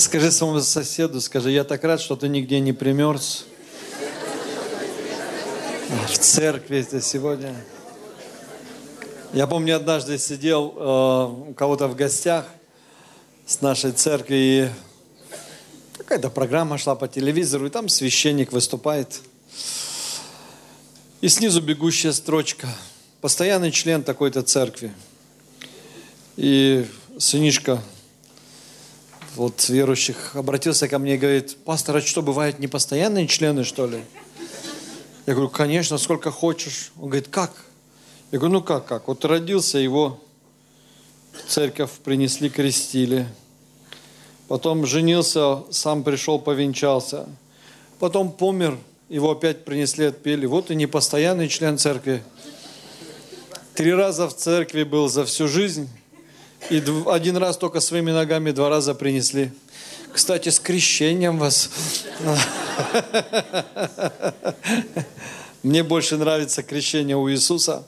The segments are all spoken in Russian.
Скажи своему соседу, скажи: я так рад, что ты нигде не примерз. В церкви ты сегодня. Я помню, однажды сидел у кого-то в гостях с нашей церкви, и какая-то программа шла по телевизору, и там священник выступает. И снизу бегущая строчка: постоянный член такой-то церкви. И сынишка вот верующих обратился ко мне и говорит: пастор, а что, бывают непостоянные члены, что ли? Я говорю: конечно, сколько хочешь. Он говорит: как? Я говорю: ну как? Вот родился, его в церковь принесли, крестили. Потом женился, сам пришел, повенчался. Потом помер, его опять принесли, отпели. Вот и непостоянный член церкви. 3 раза в церкви был за всю жизнь. И 1 раз только своими ногами 2 раза принесли. Кстати, с крещением вас. Мне больше нравится крещение у Иисуса.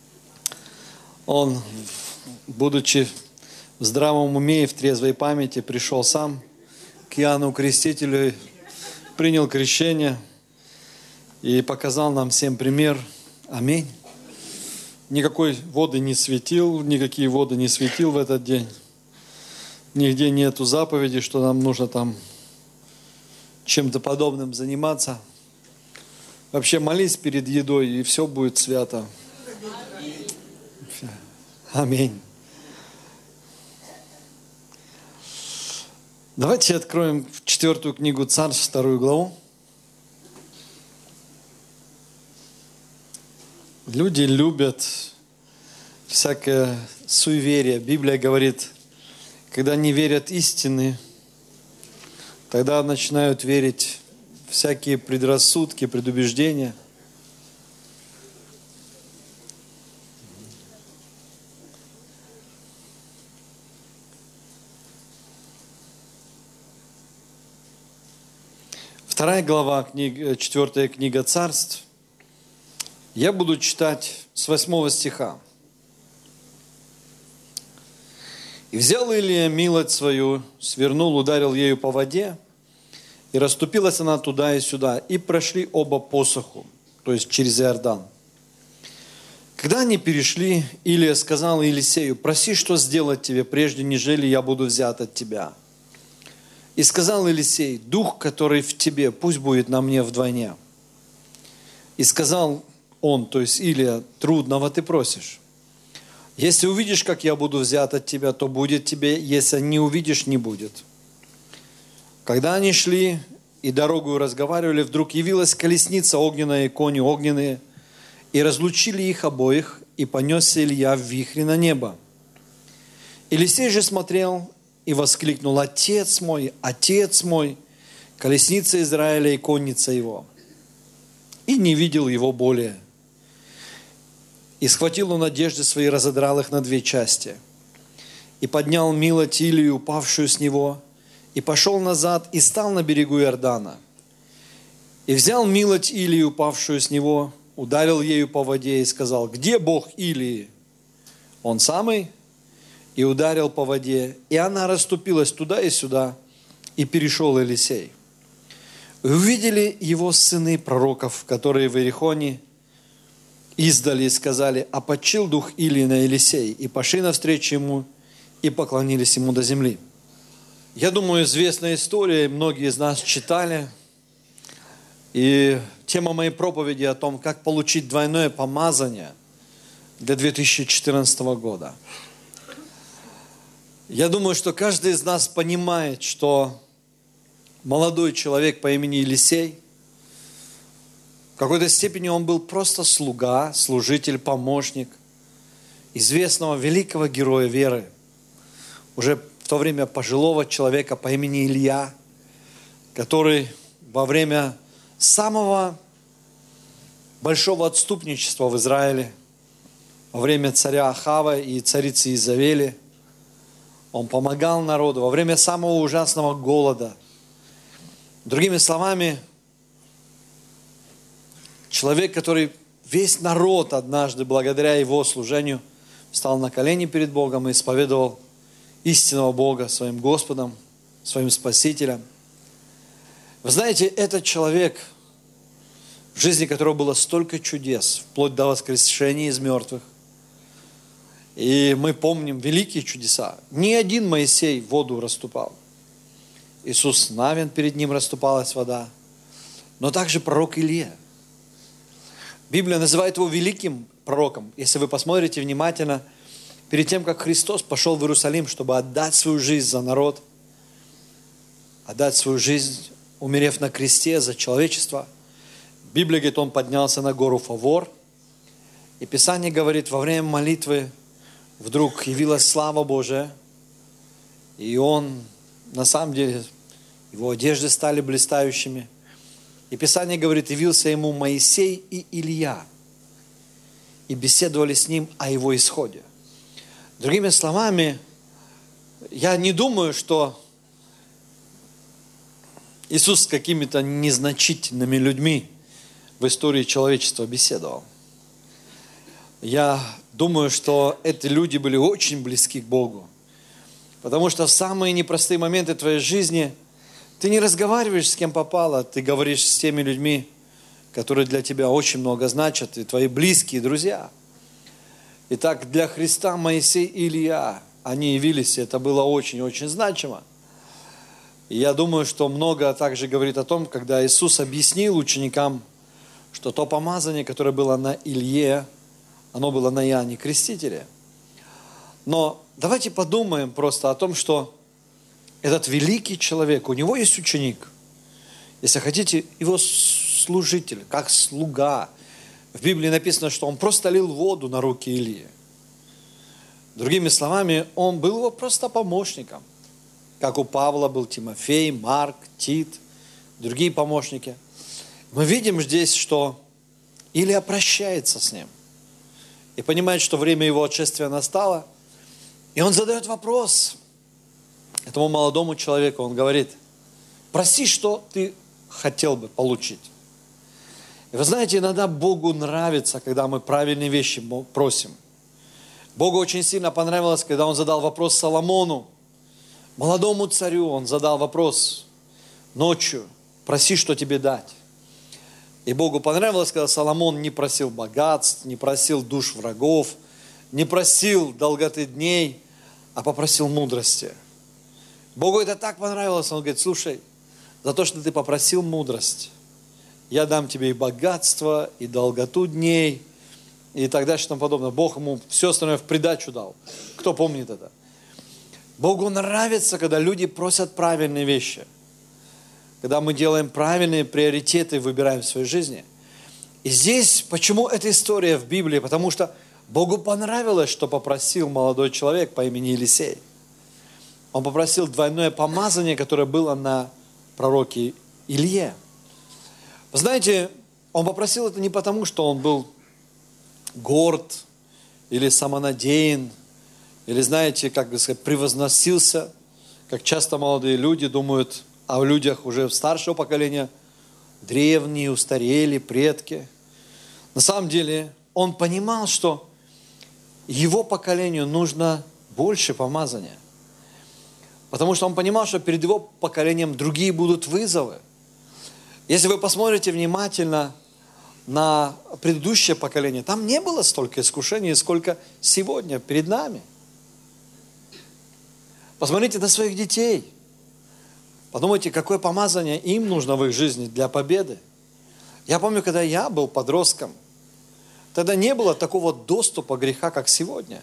Он, будучи в здравом уме и в трезвой памяти, пришел сам к Иоанну Крестителю, принял крещение и показал нам всем пример. Аминь. Никакие воды не светил в этот день. Нигде нету заповеди, что нам нужно там чем-то подобным заниматься. Вообще молись перед едой, и все будет свято. Аминь. Давайте откроем 4 книгу Царств, 2 главу. Люди любят всякое суеверие. Библия говорит, когда не верят истины, тогда начинают верить всякие предрассудки, предубеждения. Вторая глава, 4 книга Царств. Я буду читать с 8 стиха. «И взял Илия милость свою, свернул, ударил ею по воде, и расступилась она туда и сюда, и прошли оба по суху», то есть через Иордан. Когда они перешли, Илия сказал Елисею: «Проси, что сделать тебе, прежде нежели я буду взят от тебя». И сказал Елисей: «Дух, который в тебе, пусть будет на мне вдвойне». И сказал он, то есть Илия: «Трудного ты просишь. Если увидишь, как я буду взят от тебя, то будет тебе, если не увидишь, не будет». Когда они шли и дорогу разговаривали, вдруг явилась колесница огненная и кони огненные, и разлучили их обоих, и понесся Илья в вихре на небо. Елисей же смотрел и воскликнул: «Отец мой, колесница Израиля и конница его!» И не видел его более. И схватил он одежды свои, разодрал их на 2 части. И поднял милоть Илию, упавшую с него, и пошел назад, и стал на берегу Иордана. И взял милоть Илии, упавшую с него, ударил ею по воде и сказал: «Где Бог Илии?» Он самый. И ударил по воде, и она расступилась туда и сюда, и перешел Елисей. И увидели его сыны пророков, которые в Иерихоне, издали и сказали: «А почил дух Илии на Елисей». И пошли навстречу ему, и поклонились ему до земли. Я думаю, известная история, многие из нас читали. И тема моей проповеди о том, как получить двойное помазание для 2014 года. Я думаю, что каждый из нас понимает, что молодой человек по имени Елисей, в какой-то степени он был просто слуга, служитель, помощник известного великого героя веры, уже в то время пожилого человека по имени Илья, который во время самого большого отступничества в Израиле, во время царя Ахава и царицы Изавели, он помогал народу во время самого ужасного голода. Другими словами, человек, который весь народ однажды, благодаря его служению, встал на колени перед Богом и исповедовал истинного Бога своим Господом. своим Спасителем. Вы знаете, этот человек, в жизни которого было столько чудес, вплоть до воскрешения из мертвых. И мы помним великие чудеса. Ни один Моисей воду расступал. Иисус Навин, перед ним расступалась вода. Но также пророк Илия. Библия называет его великим пророком. Если вы посмотрите внимательно, перед тем, как Христос пошел в Иерусалим, чтобы отдать свою жизнь за народ, отдать свою жизнь, умерев на кресте за человечество, Библия говорит, он поднялся на гору Фавор. И Писание говорит, во время молитвы вдруг явилась слава Божия. И он, на самом деле, его одежды стали блистающими. И Писание говорит, явился ему Моисей и Илья. И беседовали с ним о его исходе. Другими словами, я не думаю, что Иисус с какими-то незначительными людьми в истории человечества беседовал. Я думаю, что эти люди были очень близки к Богу. Потому что в самые непростые моменты твоей жизни ты не разговариваешь с кем попало, ты говоришь с теми людьми, которые для тебя очень много значат, и твои близкие друзья. Итак, для Христа Моисей и Илья, они явились, и это было очень-очень значимо. И я думаю, что много также говорит о том, когда Иисус объяснил ученикам, что то помазание, которое было на Илье, оно было на Иоанне Крестителе. Но давайте подумаем просто о том, что этот великий человек, у него есть ученик, если хотите, его служитель, как слуга. В Библии написано, что он просто лил воду на руки Илии. Другими словами, он был его просто помощником. Как у Павла был Тимофей, Марк, Тит, другие помощники. Мы видим здесь, что Илия прощается с ним. И понимает, что время его отшествия настало. И он задает вопрос этому молодому человеку. Он говорит, проси, что ты хотел бы получить. И вы знаете, иногда Богу нравится, когда мы правильные вещи просим. Богу очень сильно понравилось, когда он задал вопрос Соломону, молодому царю. Он задал вопрос ночью, проси, что тебе дать. И Богу понравилось, когда Соломон не просил богатств, не просил душ врагов, не просил долготы дней, а попросил мудрости. Богу это так понравилось, он говорит, слушай, за то, что ты попросил мудрость, я дам тебе и богатство, и долготу дней, и так дальше, и тому подобное. Бог ему все остальное в придачу дал. Кто помнит это? Богу нравится, когда люди просят правильные вещи. Когда мы делаем правильные приоритеты, выбираем в своей жизни. И здесь, почему эта история в Библии? Потому что Богу понравилось, что попросил молодой человек по имени Елисей. Он попросил двойное помазание, которое было на пророке Илье. Вы знаете, он попросил это не потому, что он был горд или самонадеян, или, знаете, как бы сказать, превозносился, как часто молодые люди думают о людях уже старшего поколения, древние, устарели, предки. На самом деле, он понимал, что его поколению нужно больше помазания. Потому что он понимал, что перед его поколением другие будут вызовы. Если вы посмотрите внимательно на предыдущее поколение, там не было столько искушений, сколько сегодня перед нами. Посмотрите на своих детей. Подумайте, какое помазание им нужно в их жизни для победы. Я помню, когда я был подростком, тогда не было такого доступа греха, как сегодня.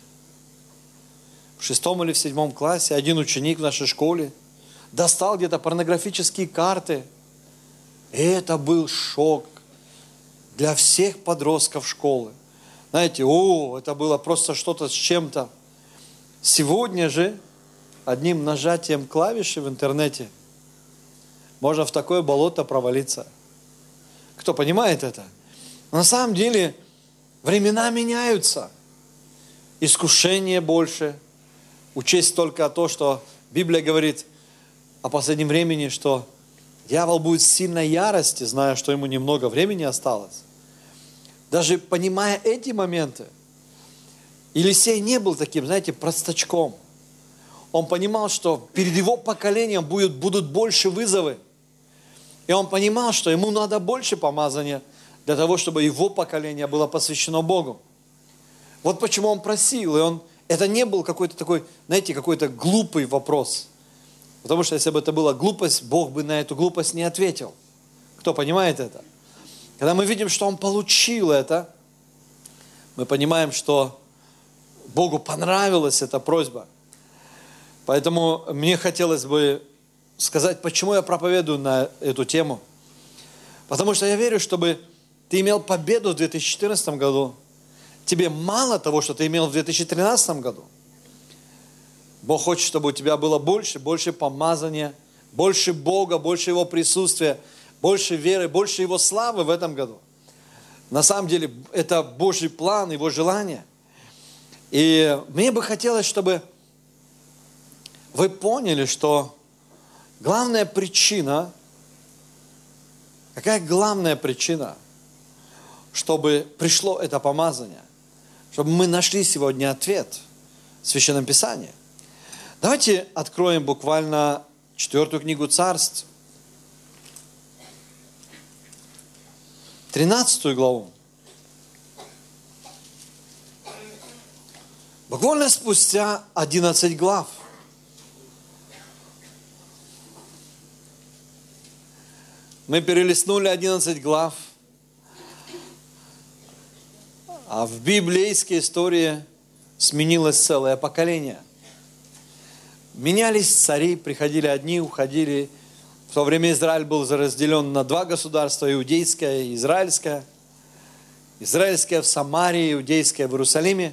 В 6 или в 7 классе один ученик в нашей школе достал где-то порнографические карты. И это был шок для всех подростков школы. Знаете, это было просто что-то с чем-то. Сегодня же одним нажатием клавиши в интернете можно в такое болото провалиться. Кто понимает это? Но на самом деле времена меняются. Искушение больше. Учесть только то, что Библия говорит о последнем времени, что дьявол будет в сильной ярости, зная, что ему немного времени осталось. Даже понимая эти моменты, Елисей не был таким, знаете, простачком. он понимал, что перед его поколением будут больше вызовы. И он понимал, что ему надо больше помазания для того, чтобы его поколение было посвящено Богу. Вот почему он просил. И это не был какой-то такой, знаете, какой-то глупый вопрос. Потому что если бы это была глупость, Бог бы на эту глупость не ответил. Кто понимает это? Когда мы видим, что он получил это, мы понимаем, что Богу понравилась эта просьба. Поэтому мне хотелось бы сказать, почему я проповедую на эту тему. Потому что я верю, чтобы ты имел победу в 2014 году. Тебе мало того, что ты имел в 2013 году. Бог хочет, чтобы у тебя было больше помазания, больше Бога, больше Его присутствия, больше веры, больше Его славы в этом году. На самом деле, это Божий план, Его желание. И мне бы хотелось, чтобы вы поняли, что главная причина, какая главная причина, чтобы пришло это помазание, чтобы мы нашли сегодня ответ в Священном Писании. Давайте откроем буквально 4 книгу Царств, 13 главу. Буквально спустя 11 глав. Мы перелистнули 11 глав, а в библейской истории сменилось целое поколение. Менялись цари, приходили одни, уходили. В то время Израиль был разделен на два государства, иудейское и израильское. Израильское в Самарии, иудейское в Иерусалиме.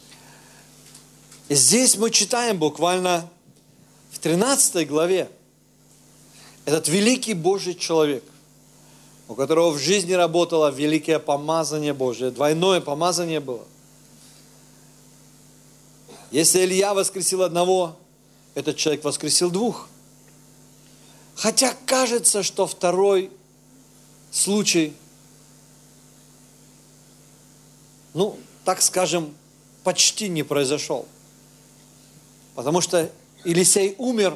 И здесь мы читаем буквально в 13 главе этот великий Божий человек, у которого в жизни работало великое помазание Божие, двойное помазание было. Если Илья воскресил одного, этот человек воскресил двух. Хотя кажется, что второй случай, так скажем, почти не произошел. Потому что Елисей умер,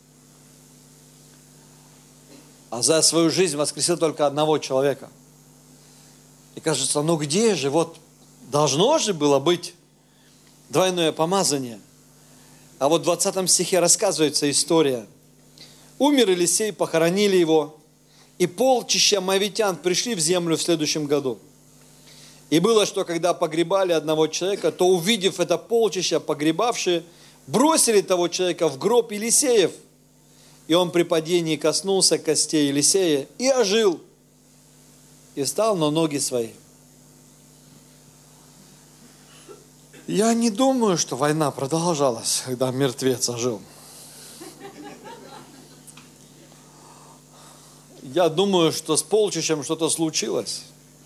а за свою жизнь воскресил только одного человека. И кажется, где же, должно же было быть двойное помазание. А в 20 стихе рассказывается история. Умер Елисей, похоронили его, и полчища моавитян пришли в землю в следующем году. И было, что когда погребали одного человека, то, увидев это полчища, погребавшие, бросили того человека в гроб Елисеев. И он при падении коснулся костей Елисея и ожил, и встал на ноги свои. Я не думаю, что война продолжалась, когда мертвец ожил. Я думаю, что с полчищем что-то случилось.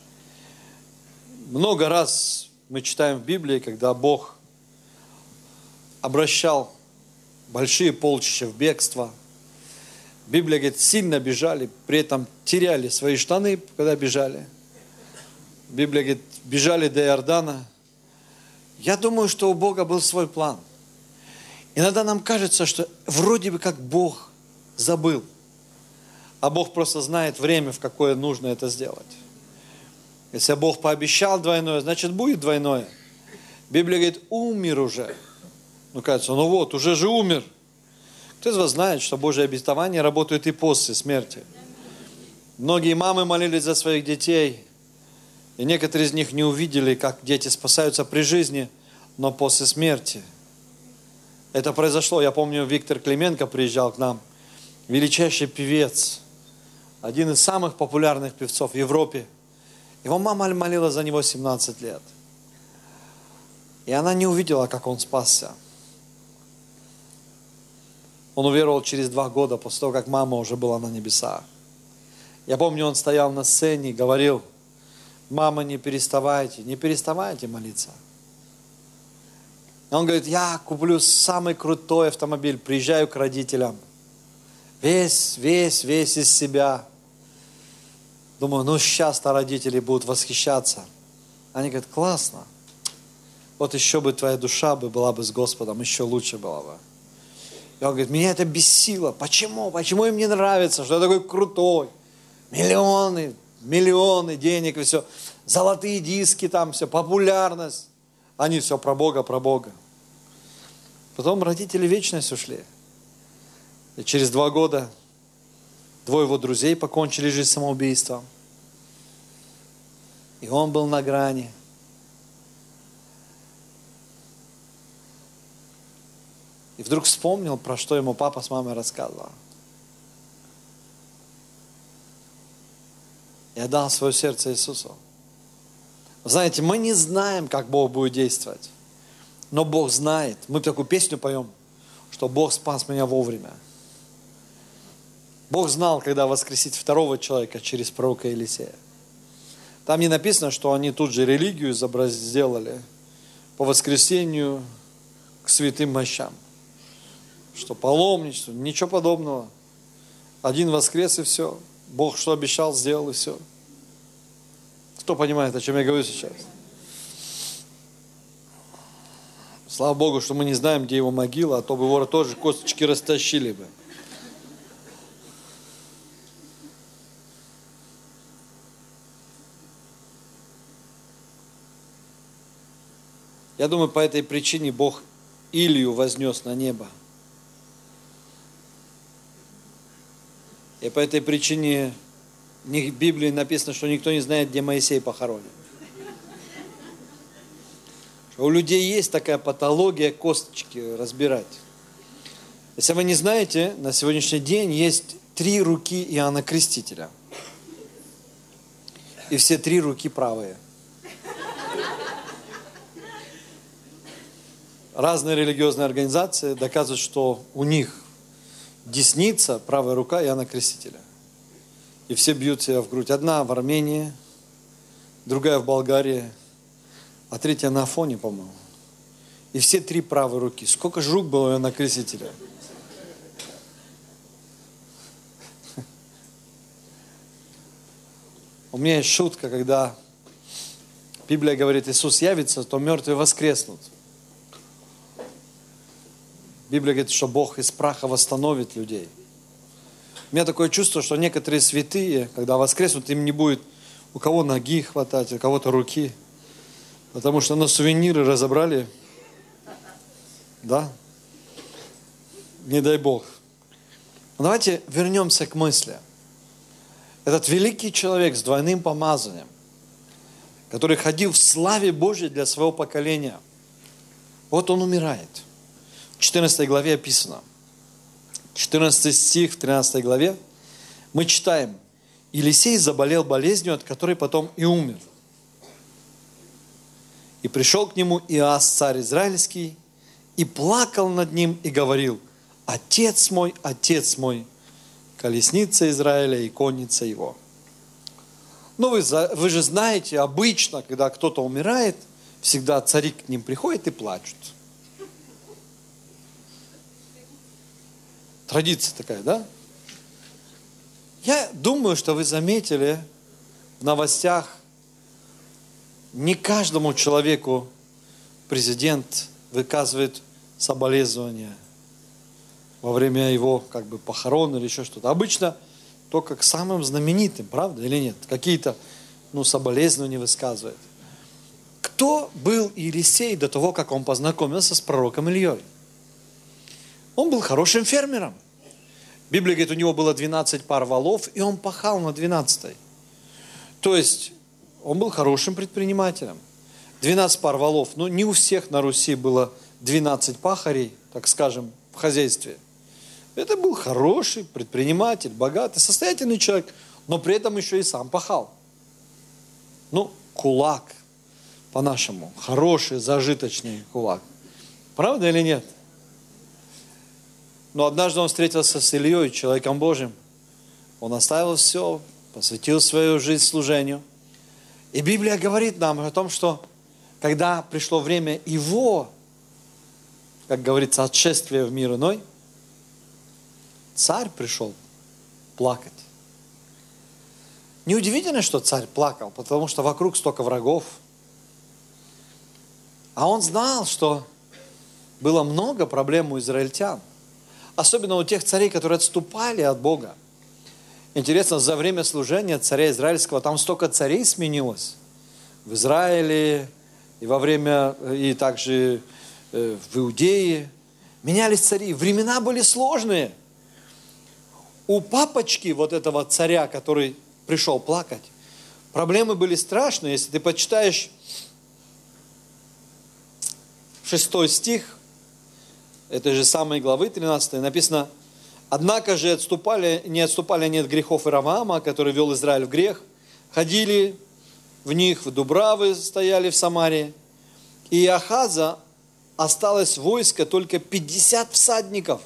Много раз мы читаем в Библии, когда Бог обращал большие полчища в бегство. Библия говорит, сильно бежали, при этом теряли свои штаны, когда бежали. Библия говорит, бежали до Иордана. Я думаю, что у Бога был свой план. Иногда нам кажется, что вроде бы как Бог забыл, а Бог просто знает время, в какое нужно это сделать. Если Бог пообещал двойное, значит будет двойное. Библия говорит, умер уже. Кажется, уже же умер. Кто из вас знает, что Божье обетование работает и после смерти? Многие мамы молились за своих детей, и некоторые из них не увидели, как дети спасаются при жизни, но после смерти. Это произошло, я помню, Виктор Клименко приезжал к нам, величайший певец, один из самых популярных певцов в Европе. Его мама молила за него 17 лет. И она не увидела, как он спасся. Он уверовал через 2 года, после того, как мама уже была на небесах. Я помню, он стоял на сцене и говорил, мама, не переставайте молиться. Он говорит, я куплю самый крутой автомобиль, приезжаю к родителям, весь из себя. Думаю, сейчас-то родители будут восхищаться. Они говорят, классно. Еще бы твоя душа была бы с Господом, еще лучше была бы. И он говорит, меня это бесило. Почему? Почему им не нравится, что я такой крутой? Миллионы денег и все. Золотые диски там, все, популярность. Они все про Бога, про Бога. Потом родители в вечность ушли. И через 2 года 2 его друзей покончили жизнь самоубийством. И он был на грани. И вдруг вспомнил, про что ему папа с мамой рассказывал. И отдал свое сердце Иисусу. Знаете, мы не знаем, как Бог будет действовать. Но Бог знает. Мы такую песню поем, что Бог спас меня вовремя. Бог знал, когда воскресить 2 человека через пророка Елисея. Там не написано, что они тут же религию сделали по воскресению к святым мощам. Что паломничество, ничего подобного. Один воскрес и все. Бог что обещал, сделал и все. Кто понимает, о чем я говорю сейчас? Слава Богу, что мы не знаем, где его могила, а то бы его тоже косточки растащили бы. Я думаю, по этой причине Бог Илью вознес на небо. И по этой причине в Библии написано, что никто не знает, где Моисей похоронен. У людей есть такая патология косточки разбирать. Если вы не знаете, на сегодняшний день есть 3 руки Иоанна Крестителя. И все 3 руки правые. Разные религиозные организации доказывают, что у них десница, правая рука Иоанна Крестителя. И все бьют себя в грудь. Одна в Армении, другая в Болгарии, а 3 на Афоне, по-моему. И все 3 правые руки. Сколько же рук было у Иоанна Крестителя? У меня есть шутка, когда Библия говорит, Иисус явится, то мертвые воскреснут. Библия говорит, что Бог из праха восстановит людей. У меня такое чувство, что некоторые святые, когда воскреснут, им не будет у кого ноги хватать, у кого-то руки. Потому что на сувениры разобрали. Да? Не дай Бог. Но давайте вернемся к мысли. Этот великий человек с двойным помазанием, который ходил в славе Божьей для своего поколения, вот он умирает. В 14 главе описано. 14 стих в 13 главе мы читаем. Елисей заболел болезнью, от которой потом и умер. И пришел к нему Иоас, царь израильский, и плакал над ним, и говорил, отец мой, колесница Израиля и конница его. Но вы же знаете, обычно, когда кто-то умирает, всегда цари к ним приходят и плачут. Традиция такая, да? Я думаю, что вы заметили в новостях, не каждому человеку президент выказывает соболезнования во время его похорон или еще что-то. Обычно только к самым знаменитым, правда или нет? Какие-то соболезнования высказывает. Кто был Елисей до того, как он познакомился с пророком Ильей? Он был хорошим фермером. Библия говорит, у него было 12 пар валов, и он пахал на 12-й. То есть, он был хорошим предпринимателем. 12 пар валов. Не у всех на Руси было 12 пахарей, так скажем, в хозяйстве. Это был хороший предприниматель, богатый, состоятельный человек, но при этом еще и сам пахал. Кулак, по-нашему. Хороший, зажиточный кулак. Правда или нет? Но однажды он встретился с Ильей, человеком Божьим. Он оставил все, посвятил свою жизнь служению. И Библия говорит нам о том, что когда пришло время его, как говорится, отшествия в мир иной, царь пришел плакать. Неудивительно, что царь плакал, потому что вокруг столько врагов. А он знал, что было много проблем у израильтян. особенно у тех царей, которые отступали от Бога. Интересно, за время служения царя израильского там столько царей сменилось. В Израиле, и во время, и также в Иудее. Менялись цари. Времена были сложные. У папочки вот этого царя, который пришел плакать, проблемы были страшные. Если ты почитаешь 6 стих этой же самой главы 13, написано: «Однако же не отступали они от грехов Ировоама, который вел Израиль в грех, ходили в них, в Дубравы стояли в Самаре, и Ахаза осталось войско только 50 всадников,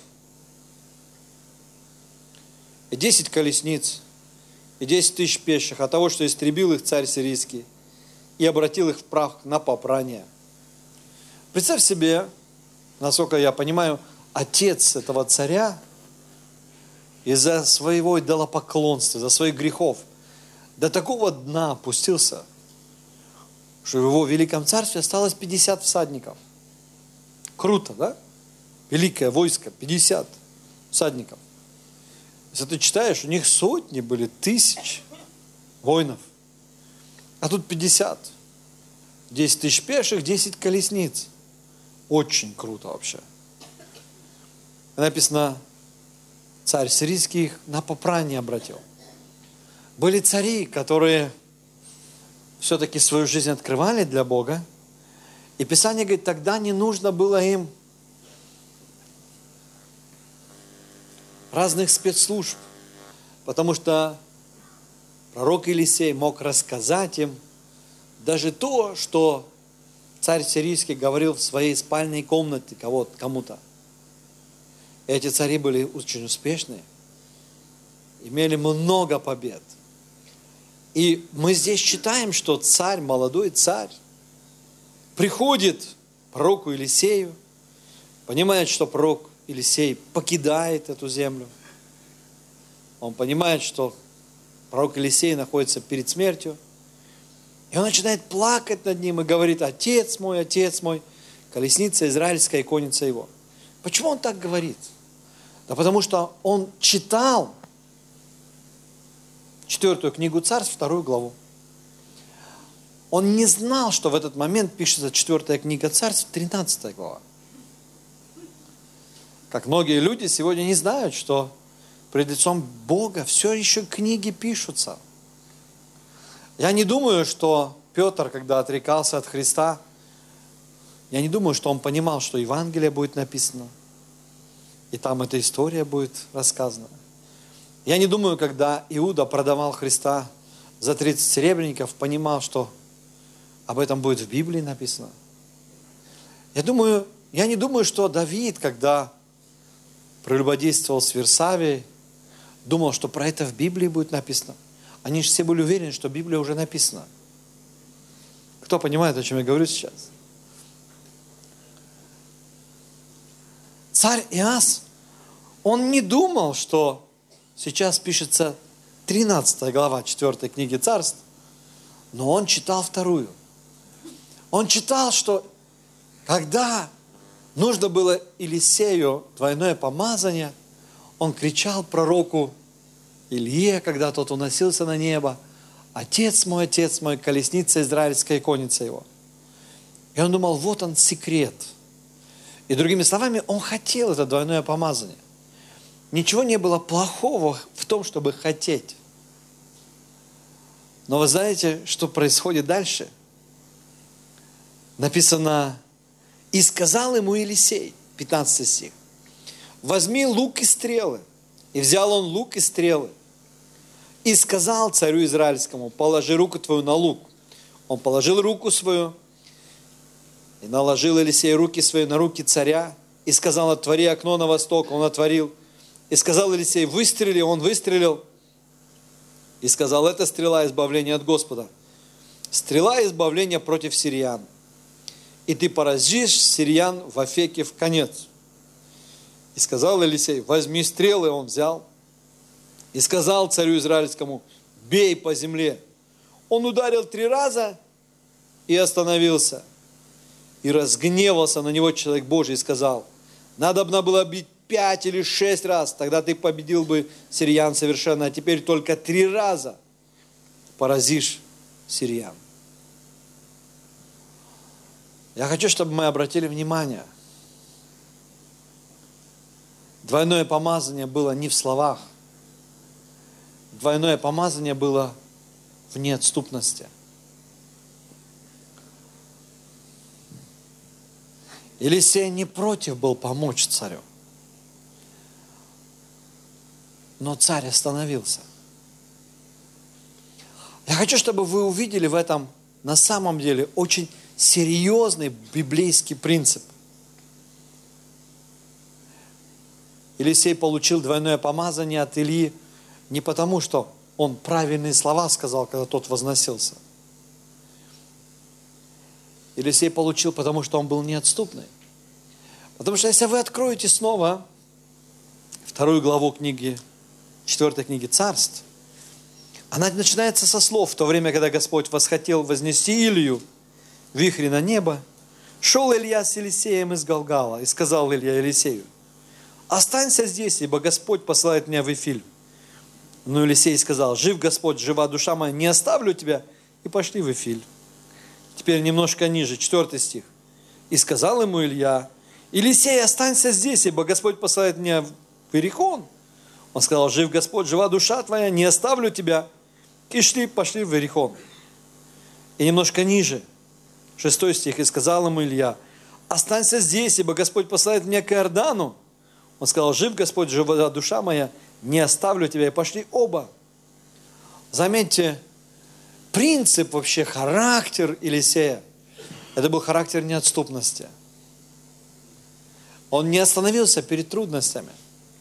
и 10 колесниц, и 10 тысяч пеших, от того, что истребил их царь сирийский, и обратил их в прах на попрание». Представь себе, насколько я понимаю, отец этого царя из-за своего идолопоклонства, из-за своих грехов до такого дна опустился, что в его великом царстве осталось 50 всадников. Круто, да? Великое войско, 50 всадников. Если ты читаешь, у них сотни были, тысяч воинов. А тут 50. 10 тысяч пеших, 10 колесниц. Очень круто вообще. И написано, царь сирийский их на попрание обратил. Были цари, которые все-таки свою жизнь открывали для Бога. И Писание говорит, тогда не нужно было им разных спецслужб, потому что пророк Елисей мог рассказать им даже то, что царь сирийский говорил в своей спальной комнате кому-то. Эти цари были очень успешные, имели много побед. И мы здесь читаем, что царь, молодой царь, приходит к пророку Елисею, понимает, что пророк Елисей покидает эту землю. Он понимает, что пророк Елисей находится перед смертью. И он начинает плакать над ним и говорит: отец мой, колесница израильская и конница его. Почему он так говорит? Да потому что он читал 4 книгу Царств, 2 главу. Он не знал, что в этот момент пишется 4 книга Царств, 13 глава. Как многие люди сегодня не знают, что пред лицом Бога все еще книги пишутся. Я не думаю, что Петр, когда отрекался от Христа, я не думаю, что он понимал, что Евангелие будет написано, и там эта история будет рассказана. Я не думаю, когда Иуда продавал Христа за 30 серебряников, понимал, что об этом будет в Библии написано. Я не думаю, что Давид, когда прелюбодействовал с Версавией, думал, что про это в Библии будет написано. Они же все были уверены, что Библия уже написана. Кто понимает, о чем я говорю сейчас? Царь Иас, он не думал, что сейчас пишется 13 глава 4 книги Царств, но он читал 2. Он читал, что когда нужно было Елисею двойное помазание, он кричал пророку Илье, когда тот уносился на небо: отец мой, колесница израильская и конница его. И он думал, вот он секрет. И другими словами, он хотел это двойное помазание. Ничего не было плохого в том, чтобы хотеть. Но вы знаете, что происходит дальше? Написано: и сказал ему Елисей, 15 стих, возьми лук и стрелы. И взял он лук и стрелы. И сказал царю израильскому: положи руку твою на лук. Он положил руку свою, и наложил Елисей руки свои на руки царя, и сказал: отвори окно на восток. Он отворил. И сказал Елисей: выстрели. Он выстрелил. И сказал: это стрела избавления от Господа. Стрела избавления против сириян. И ты поразишь сириян в Афеке в конец. И сказал Елисей: возьми стрелы. Он взял. И сказал царю израильскому: бей по земле. Он ударил 3 раза и остановился. И разгневался на него человек Божий и сказал: надобно было бить 5 или 6 раз, тогда ты победил бы сириян совершенно, а теперь только 3 раза поразишь сириян. Я хочу, чтобы мы обратили внимание. Двойное помазание было не в словах. Двойное помазание было в неотступности. Елисей не против был помочь царю. Но царь остановился. Я хочу, чтобы вы увидели в этом на самом деле очень серьезный библейский принцип. Елисей получил двойное помазание от Ильи не потому, что он правильные слова сказал, когда тот возносился. Елисей получил, потому что он был неотступный. Потому что если вы откроете снова 2 главу книги, 4 книги Царств, она начинается со слов: в то время, когда Господь восхотел вознести Илью в вихре на небо, шел Илья с Елисеем из Галгала, и сказал Илья Елисею: останься здесь, ибо Господь посылает меня в Вифиль. Но Елисей сказал: жив Господь, жива душа моя, не оставлю тебя, и пошли в Вифиль. Теперь немножко ниже, 4 стих. И сказал ему Илья: Елисей, останься здесь, ибо Господь посылает меня в Иерихон. Он сказал: жив Господь, жива душа твоя, не оставлю тебя. И пошли в Иерихон. И немножко ниже, 6 стих. И сказал ему Илья: останься здесь, ибо Господь посылает меня к Иордану. Он сказал: жив Господь, жива душа моя, не оставлю тебя. И пошли оба. Заметьте, принцип вообще, характер Елисея, это был характер неотступности. Он не остановился перед трудностями.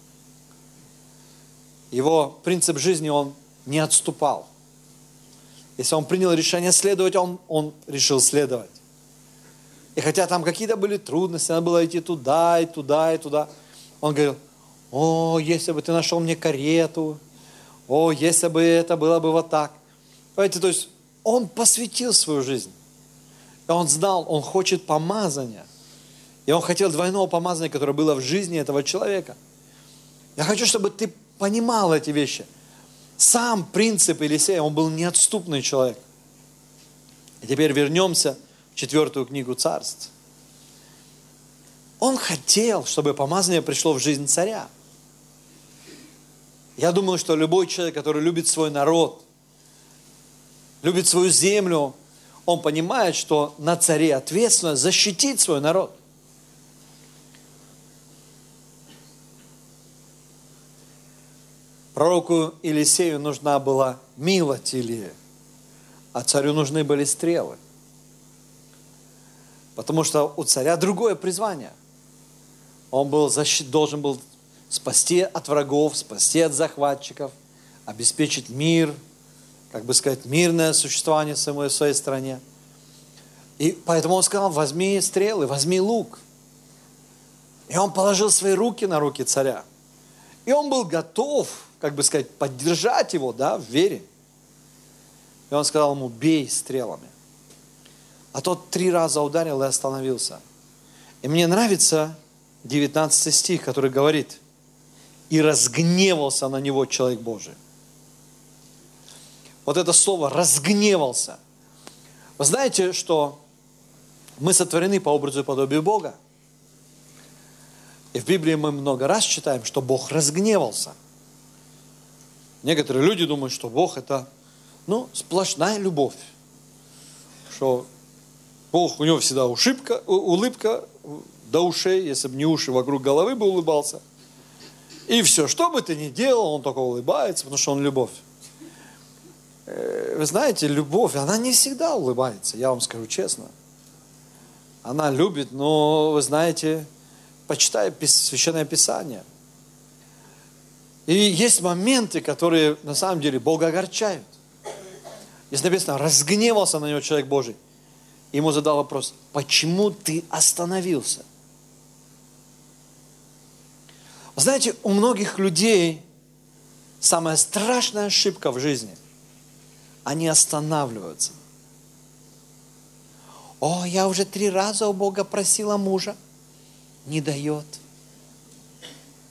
Его принцип жизни, он не отступал. Если он принял решение следовать, он решил следовать. И хотя там какие-то были трудности, надо было идти туда, и туда, и туда, он говорил: о, если бы ты нашел мне карету, о, если бы это было бы вот так. Понимаете, то есть он посвятил свою жизнь. И он знал, он хочет помазания. И он хотел двойного помазания, которое было в жизни этого человека. Я хочу, чтобы ты понимал эти вещи. Сам принцип Елисея, он был неотступный человек. И теперь вернемся в 4 книгу Царств. Он хотел, чтобы помазание пришло в жизнь царя. Я думаю, что любой человек, который любит свой народ, любит свою землю, он понимает, что на царе ответственность защитить свой народ. Пророку Елисею нужна была милость Илии, а царю нужны были стрелы. Потому что у царя другое призвание. Он должен был спасти от врагов, спасти от захватчиков, обеспечить мир, как бы сказать, мирное существование в своей стране. И поэтому он сказал: возьми стрелы, возьми лук. И он положил свои руки на руки царя. И он был готов, как бы сказать, поддержать его, да, в вере. И он сказал ему: бей стрелами. А тот 3 раза ударил и остановился. И мне нравится 19 стих, который говорит: и разгневался на него человек Божий. Вот это слово «разгневался». Вы знаете, что мы сотворены по образу и подобию Бога. И в Библии мы много раз читаем, что Бог разгневался. Некоторые люди думают, что Бог это, сплошная любовь. Что Бог, у него всегда улыбка до ушей, если бы не уши, вокруг головы бы улыбался. И все, что бы ты ни делал, он только улыбается, потому что он любовь. Вы знаете, любовь, она не всегда улыбается, я вам скажу честно. Она любит, но, вы знаете, почитай Священное Писание. И есть моменты, которые на самом деле Бога огорчают. Здесь написано: разгневался на него человек Божий. Ему задал вопрос: почему ты остановился? Вы знаете, у многих людей самая страшная ошибка в жизни – они останавливаются. О, я уже 3 раза у Бога просила мужа, не дает.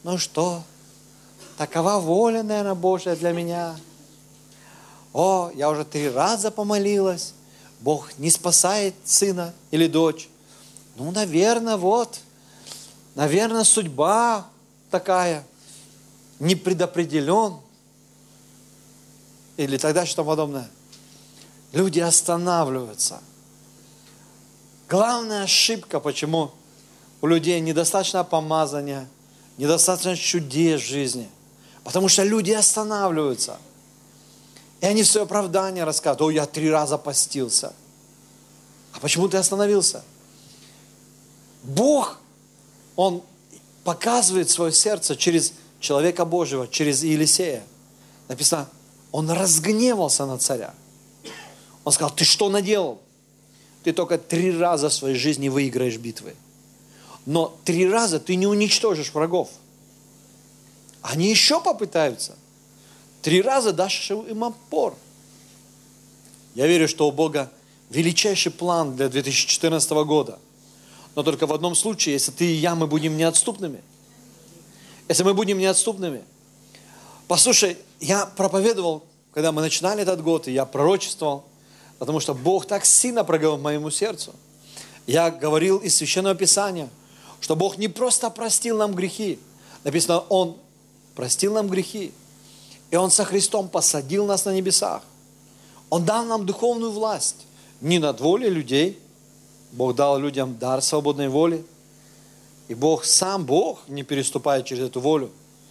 ну что, такова воля, наверное, Божья для меня. О, я уже 3 раза помолилась, Бог не спасает сына или дочь. Ну, наверное, наверное, судьба такая, не предопределен. Или тогда что подобное. Люди останавливаются. Главная ошибка, почему у людей недостаточно помазания, недостаточно чудес в жизни. Потому что люди останавливаются. И они в свое оправдание рассказывают: о, я 3 раза постился. А почему ты остановился? Бог, Он показывает свое сердце через человека Божьего, через Елисея. Написано, он разгневался на царя. Он сказал: ты что наделал? Ты только 3 раза в своей жизни выиграешь битвы. Но 3 раза ты не уничтожишь врагов. Они еще попытаются. 3 раза дашь им опор. Я верю, что у Бога величайший план для 2014 года. Но только в одном случае, если ты и я, мы будем неотступными. Если мы будем неотступными. Послушай, я проповедовал, когда мы начинали этот год, и я пророчествовал, потому что Бог так сильно проговорил моему сердцу. Я говорил из Священного Писания, что Бог не просто простил нам грехи. Написано, Он простил нам грехи. И Он со Христом посадил нас на небесах. Он дал нам духовную власть. Не над волей людей. Бог дал людям дар свободной воли. И Бог, сам Бог, не переступает через эту волю.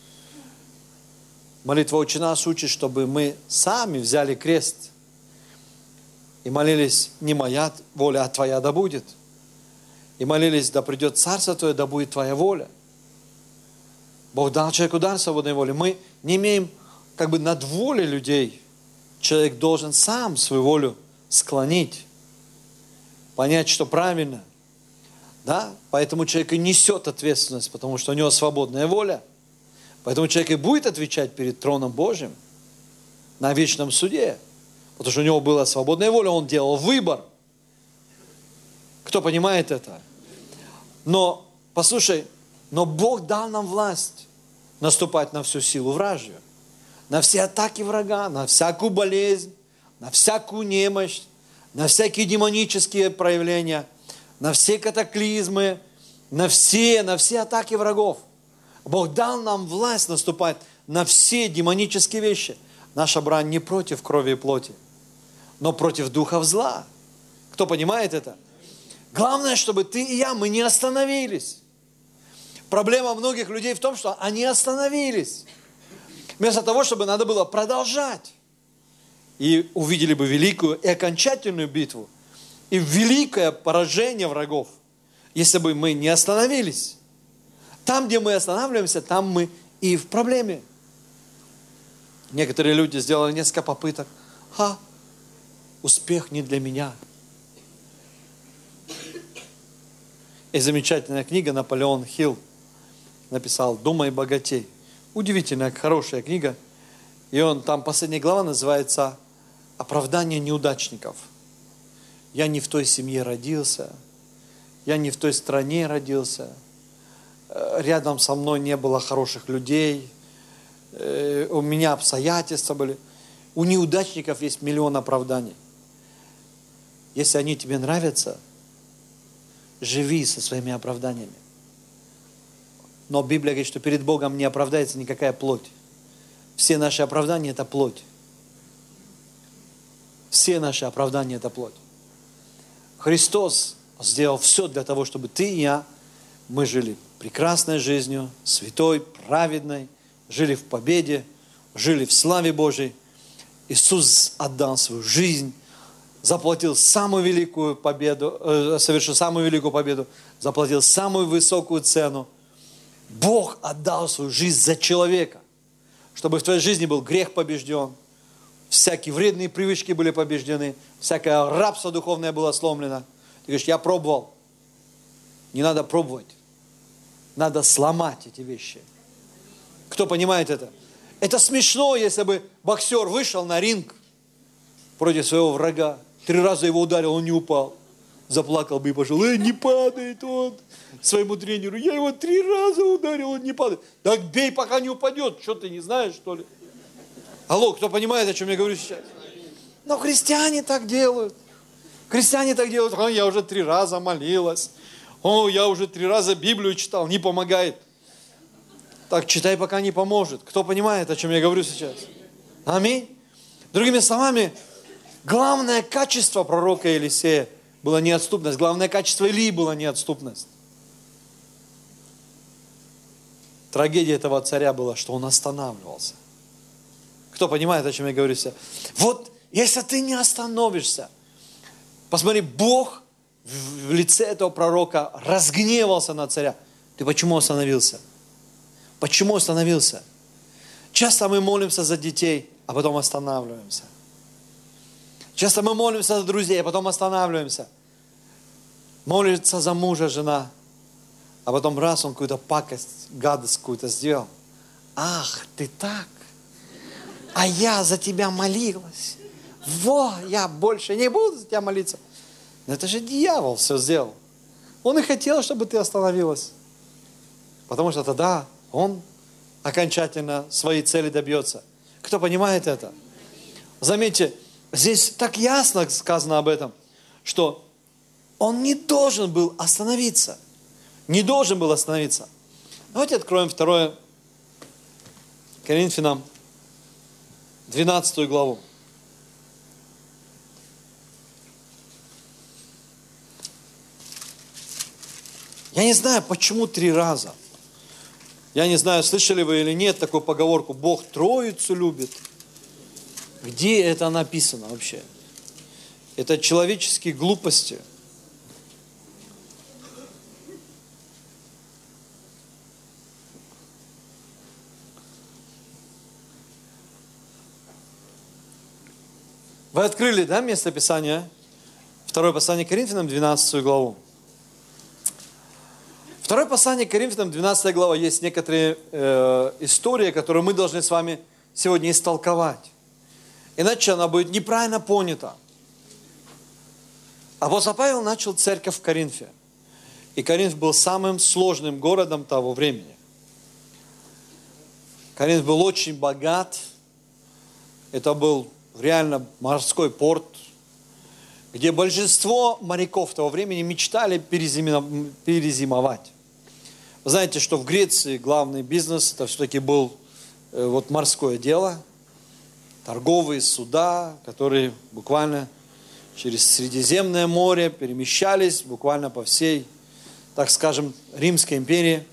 Молитва «Отче наш» учит, чтобы мы сами взяли крест и молились: не моя воля, а Твоя да будет. И молились: да придет Царство Твое, да будет Твоя воля. Бог дал человеку дар свободной воли. Мы не имеем над волей людей. Человек должен сам свою волю склонить, понять, что правильно. Да? Поэтому человек и несет ответственность, потому что у него свободная воля. Поэтому человек и будет отвечать перед троном Божьим на вечном суде. Потому что у него была свободная воля, он делал выбор. Кто понимает это? Но, послушай, но Бог дал нам власть наступать на всю силу вражью, на все атаки врага, на всякую болезнь, на всякую немощь, на всякие демонические проявления, на все катаклизмы, на все атаки врагов. Бог дал нам власть наступать на все демонические вещи. Наша брань не против крови и плоти, но против духов зла. Кто понимает это? Главное, чтобы ты и я, мы не остановились. Проблема многих людей в том, что они остановились. Вместо того, чтобы надо было продолжать. И увидели бы великую и окончательную битву. И великое поражение врагов, если бы мы не остановились. Там, где мы останавливаемся, там мы и в проблеме. Некоторые люди сделали несколько попыток. Успех не для меня. И замечательная книга Наполеон Хилл написал «Думай богатей». Удивительная, хорошая книга. И там последняя глава называется «Оправдание неудачников». Я не в той семье родился, я не в той стране родился, рядом со мной не было хороших людей, у меня обстоятельства были. У неудачников есть миллион оправданий. Если они тебе нравятся, живи со своими оправданиями. Но Библия говорит, что перед Богом не оправдается никакая плоть. Все наши оправдания – это плоть. Все наши оправдания – это плоть. Христос сделал все для того, чтобы ты и я, мы жили прекрасной жизнью, святой, праведной, жили в победе, жили в славе Божьей. Иисус отдал свою жизнь, заплатил самую великую победу, совершил самую великую победу, заплатил самую высокую цену. Бог отдал свою жизнь за человека, чтобы в твоей жизни был грех побежден, всякие вредные привычки были побеждены, всякое рабство духовное было сломлено. Ты говоришь, я пробовал. Не надо пробовать. Надо сломать эти вещи. Кто понимает это? Это смешно, если бы боксер вышел на ринг против своего врага. 3 раза его ударил, он не упал. заплакал бы и пошел, не падает он. Своему тренеру, я его 3 раза ударил, он не падает. Так бей, пока не упадет. Что ты не знаешь, что ли? Алло, кто понимает, о чем я говорю сейчас? Но христиане так делают. Христиане так делают. Я уже 3 раза молилась. Я уже 3 раза Библию читал, не помогает. Так, читай, пока не поможет. Кто понимает, о чем я говорю сейчас? Аминь. Другими словами, главное качество пророка Елисея была неотступность. Главное качество Илии была неотступность. Трагедия этого царя была, что он останавливался. Кто понимает, о чем я говорю сейчас? Вот, если ты не остановишься, посмотри, Бог в лице этого пророка разгневался на царя. Ты почему остановился? Почему остановился? Часто мы молимся за детей, а потом останавливаемся. Часто мы молимся за друзей, а потом останавливаемся. Молится за мужа жена, а потом раз он какую-то пакость, гадость какую-то сделал. Ах, ты так! А я за тебя молилась. Я больше не буду за тебя молиться. Но это же дьявол все сделал. Он и хотел, чтобы ты остановилась. Потому что тогда он окончательно своей цели добьется. Кто понимает это? Заметьте, здесь так ясно сказано об этом, что он не должен был остановиться. Не должен был остановиться. Давайте откроем 2 Коринфянам 12 главу. Я не знаю, почему 3 раза. Я не знаю, слышали вы или нет такую поговорку, Бог Троицу любит. Где это написано вообще? Это человеческие глупости. Вы открыли, да, место Писания? 2 послание к Коринфянам, 12 главу. 2 послание к Коринфянам, 12 глава, есть некоторые истории, которые мы должны с вами сегодня истолковать. Иначе она будет неправильно понята. Апостол Павел начал церковь в Коринфе. И Коринф был самым сложным городом того времени. Коринф был очень богат. Это был реально морской порт, где большинство моряков того времени мечтали перезимовать. Вы знаете, что в Греции главный бизнес это все-таки был морское дело, торговые суда, которые буквально через Средиземное море перемещались буквально по всей, так скажем, Римской империи.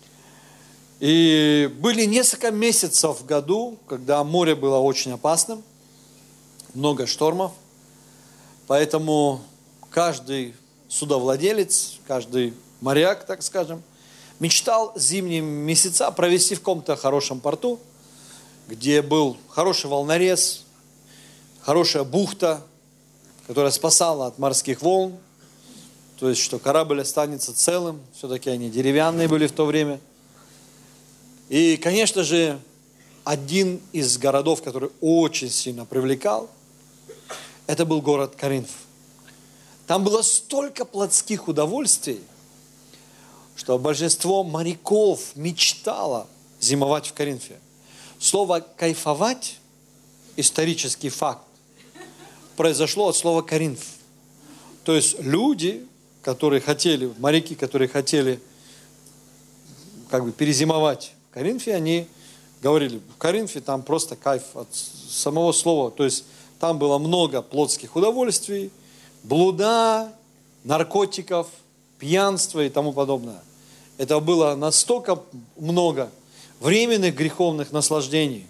И были несколько месяцев в году, когда море было очень опасным, много штормов, поэтому каждый судовладелец, каждый моряк, так скажем, мечтал зимние месяца провести в каком-то хорошем порту, где был хороший волнорез, хорошая бухта, которая спасала от морских волн, то есть, что корабль останется целым, все-таки они деревянные были в то время. И, конечно же, один из городов, который очень сильно привлекал, это был город Коринф. Там было столько плотских удовольствий, что большинство моряков мечтало зимовать в Коринфе. Слово «кайфовать» – исторический факт, произошло от слова «Коринф». То есть люди, которые хотели, моряки, которые хотели перезимовать в Коринфе, они говорили, в Коринфе там просто кайф от самого слова. То есть там было много плотских удовольствий, блуда, наркотиков, пьянства и тому подобное. Это было настолько много временных греховных наслаждений.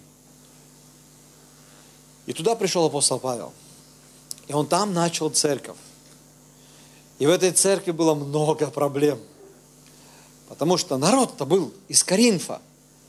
И туда пришел апостол Павел. И он там начал церковь. И в этой церкви было много проблем. Потому что народ-то был из Коринфа.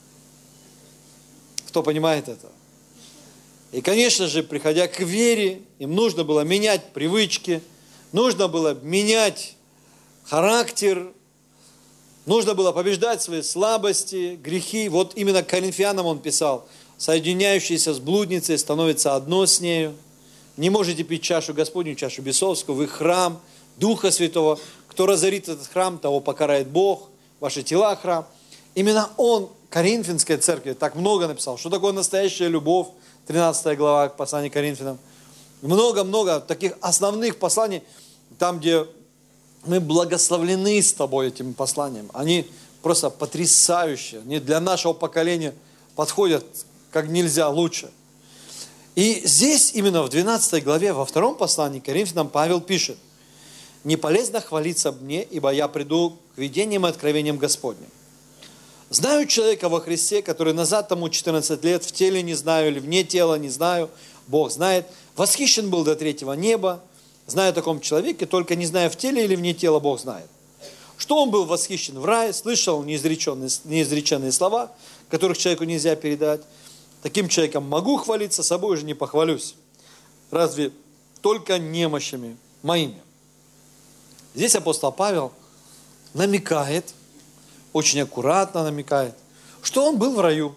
Кто понимает это? И, конечно же, приходя к вере, им нужно было менять привычки, нужно было менять характер, нужно было побеждать свои слабости, грехи. Вот именно к коринфянам он писал: соединяющиеся с блудницей становится одно с нею. Не можете пить чашу Господню, чашу бесовскую, вы храм Духа Святого. Кто разорит этот храм, того покарает Бог, ваши тела храм. Именно он, Коринфянской церкви, так много написал. Что такое настоящая любовь? 13 глава послания к Коринфянам. Много-много таких основных посланий, там, где мы благословлены с тобой этим посланием. Они просто потрясающие. Они для нашего поколения подходят как нельзя лучше. И здесь именно в 12 главе, во втором послании к Коринфянам Павел пишет: «Не полезно хвалиться мне, ибо я приду к видениям и откровениям Господним. Знаю человека во Христе, который назад тому 14 лет, в теле не знаю или вне тела не знаю, Бог знает, восхищен был до третьего неба, знаю о таком человеке, только не знаю в теле или вне тела, Бог знает. Что он был восхищен в рае, слышал неизреченные слова, которых человеку нельзя передать. Таким человеком могу хвалиться, собой же не похвалюсь. Разве только немощами моими». Здесь апостол Павел намекает, очень аккуратно намекает, что он был в раю.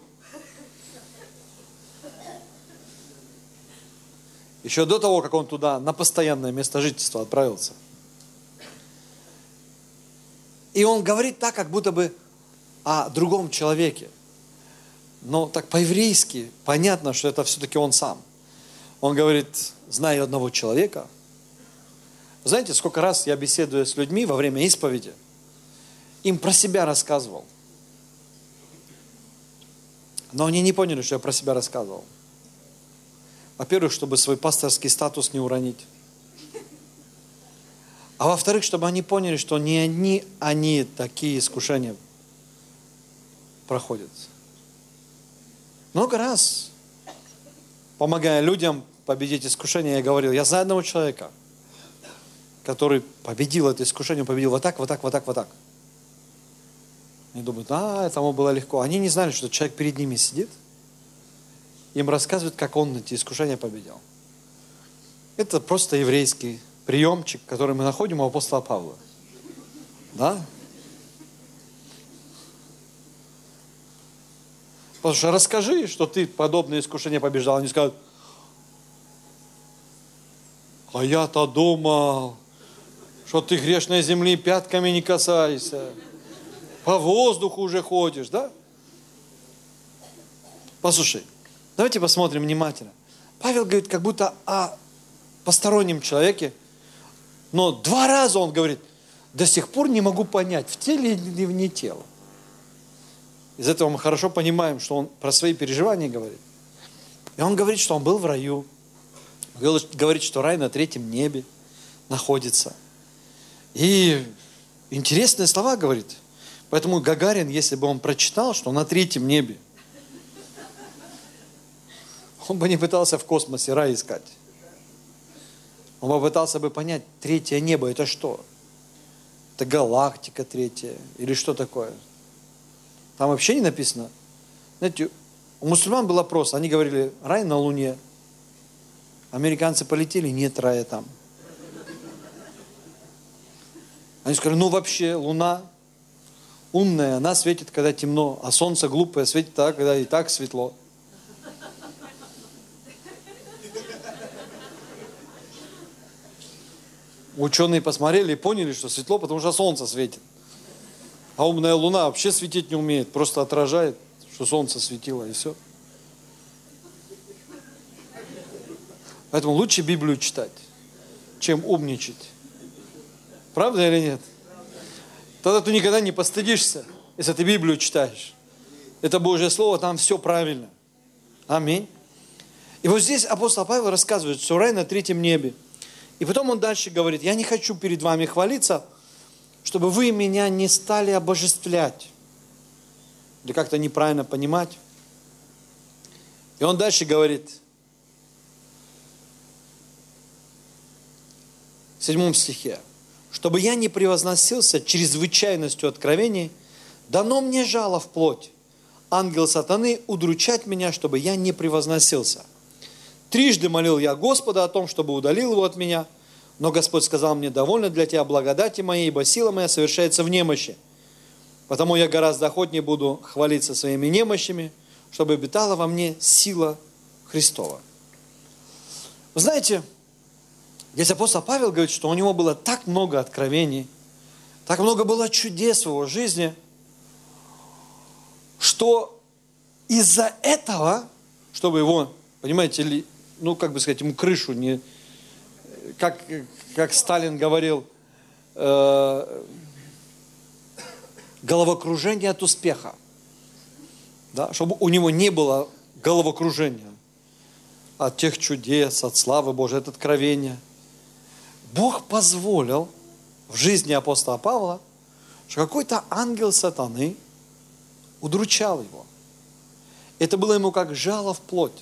Еще до того, как он туда на постоянное место жительства отправился. И он говорит так, как будто бы о другом человеке. Но так по-еврейски понятно, что это все-таки он сам. Он говорит: знаю одного человека. Знаете, сколько раз я беседую с людьми во время исповеди, им про себя рассказывал. Но они не поняли, что я про себя рассказывал. Во-первых, чтобы свой пасторский статус не уронить. А во-вторых, чтобы они поняли, что не они такие искушения проходят. Много раз, помогая людям победить искушение, я говорил: я знаю одного человека, который победил это искушение, победил вот так, вот так, вот так, вот так. Они думают: этому было легко. Они не знали, что человек перед ними сидит, им рассказывают, как он эти искушения победил. Это просто еврейский приемчик, который мы находим у апостола Павла. Да? Потому что расскажи, что ты подобные искушения побеждал. Они скажут: а я-то думал, что ты грешной земли пятками не касаешься. По воздуху уже ходишь, да? Послушай, давайте посмотрим внимательно. Павел говорит как будто о постороннем человеке, но 2 раза он говорит: до сих пор не могу понять, в теле или вне тела. Из этого мы хорошо понимаем, что он про свои переживания говорит. И он говорит, что он был в раю. Говорит, что рай на 3-м небе находится. И интересные слова говорит. Поэтому Гагарин, если бы он прочитал, что на 3-м небе, он бы не пытался в космосе рай искать. Он бы пытался бы понять, 3-е небо это что? Это галактика 3-я или что такое? Там вообще не написано. Знаете, у мусульман был опрос, они говорили: рай на Луне. Американцы полетели, нет рая там. Они сказали: вообще Луна умная, она светит, когда темно, а солнце глупое светит тогда, когда и так светло. Ученые посмотрели и поняли, что светло, потому что солнце светит. А умная Луна вообще светить не умеет, просто отражает, что солнце светило, и все. Поэтому лучше Библию читать, чем умничать. Правда или нет? Тогда ты никогда не постыдишься, если ты Библию читаешь. Это Божье Слово, там все правильно. Аминь. И вот здесь апостол Павел рассказывает, что рай на 3-м небе. И потом он дальше говорит: я не хочу перед вами хвалиться, чтобы вы меня не стали обожествлять. Или как-то неправильно понимать. И он дальше говорит, в 7 стихе: чтобы я не превозносился чрезвычайностью откровений, дано мне жало в плоть, ангел сатаны, удручать меня, чтобы я не превозносился. 3 молил я Господа о том, чтобы удалил его от меня, но Господь сказал мне: довольно для тебя благодати моей, ибо сила моя совершается в немощи. Потому я гораздо охотнее буду хвалиться своими немощами, чтобы обитала во мне сила Христова. Вы знаете, Здесь апостол Павел говорит, что у него было так много откровений, так много было чудес в его жизни, что из-за этого, чтобы его, понимаете, ну, как бы сказать, ему крышу не... Как Сталин говорил, головокружение от успеха. Да? Чтобы у него не было головокружения от тех чудес, от славы Божией, от откровения. Бог позволил в жизни апостола Павла, что какой-то ангел сатаны удручал его. Это было ему как жало в плоть.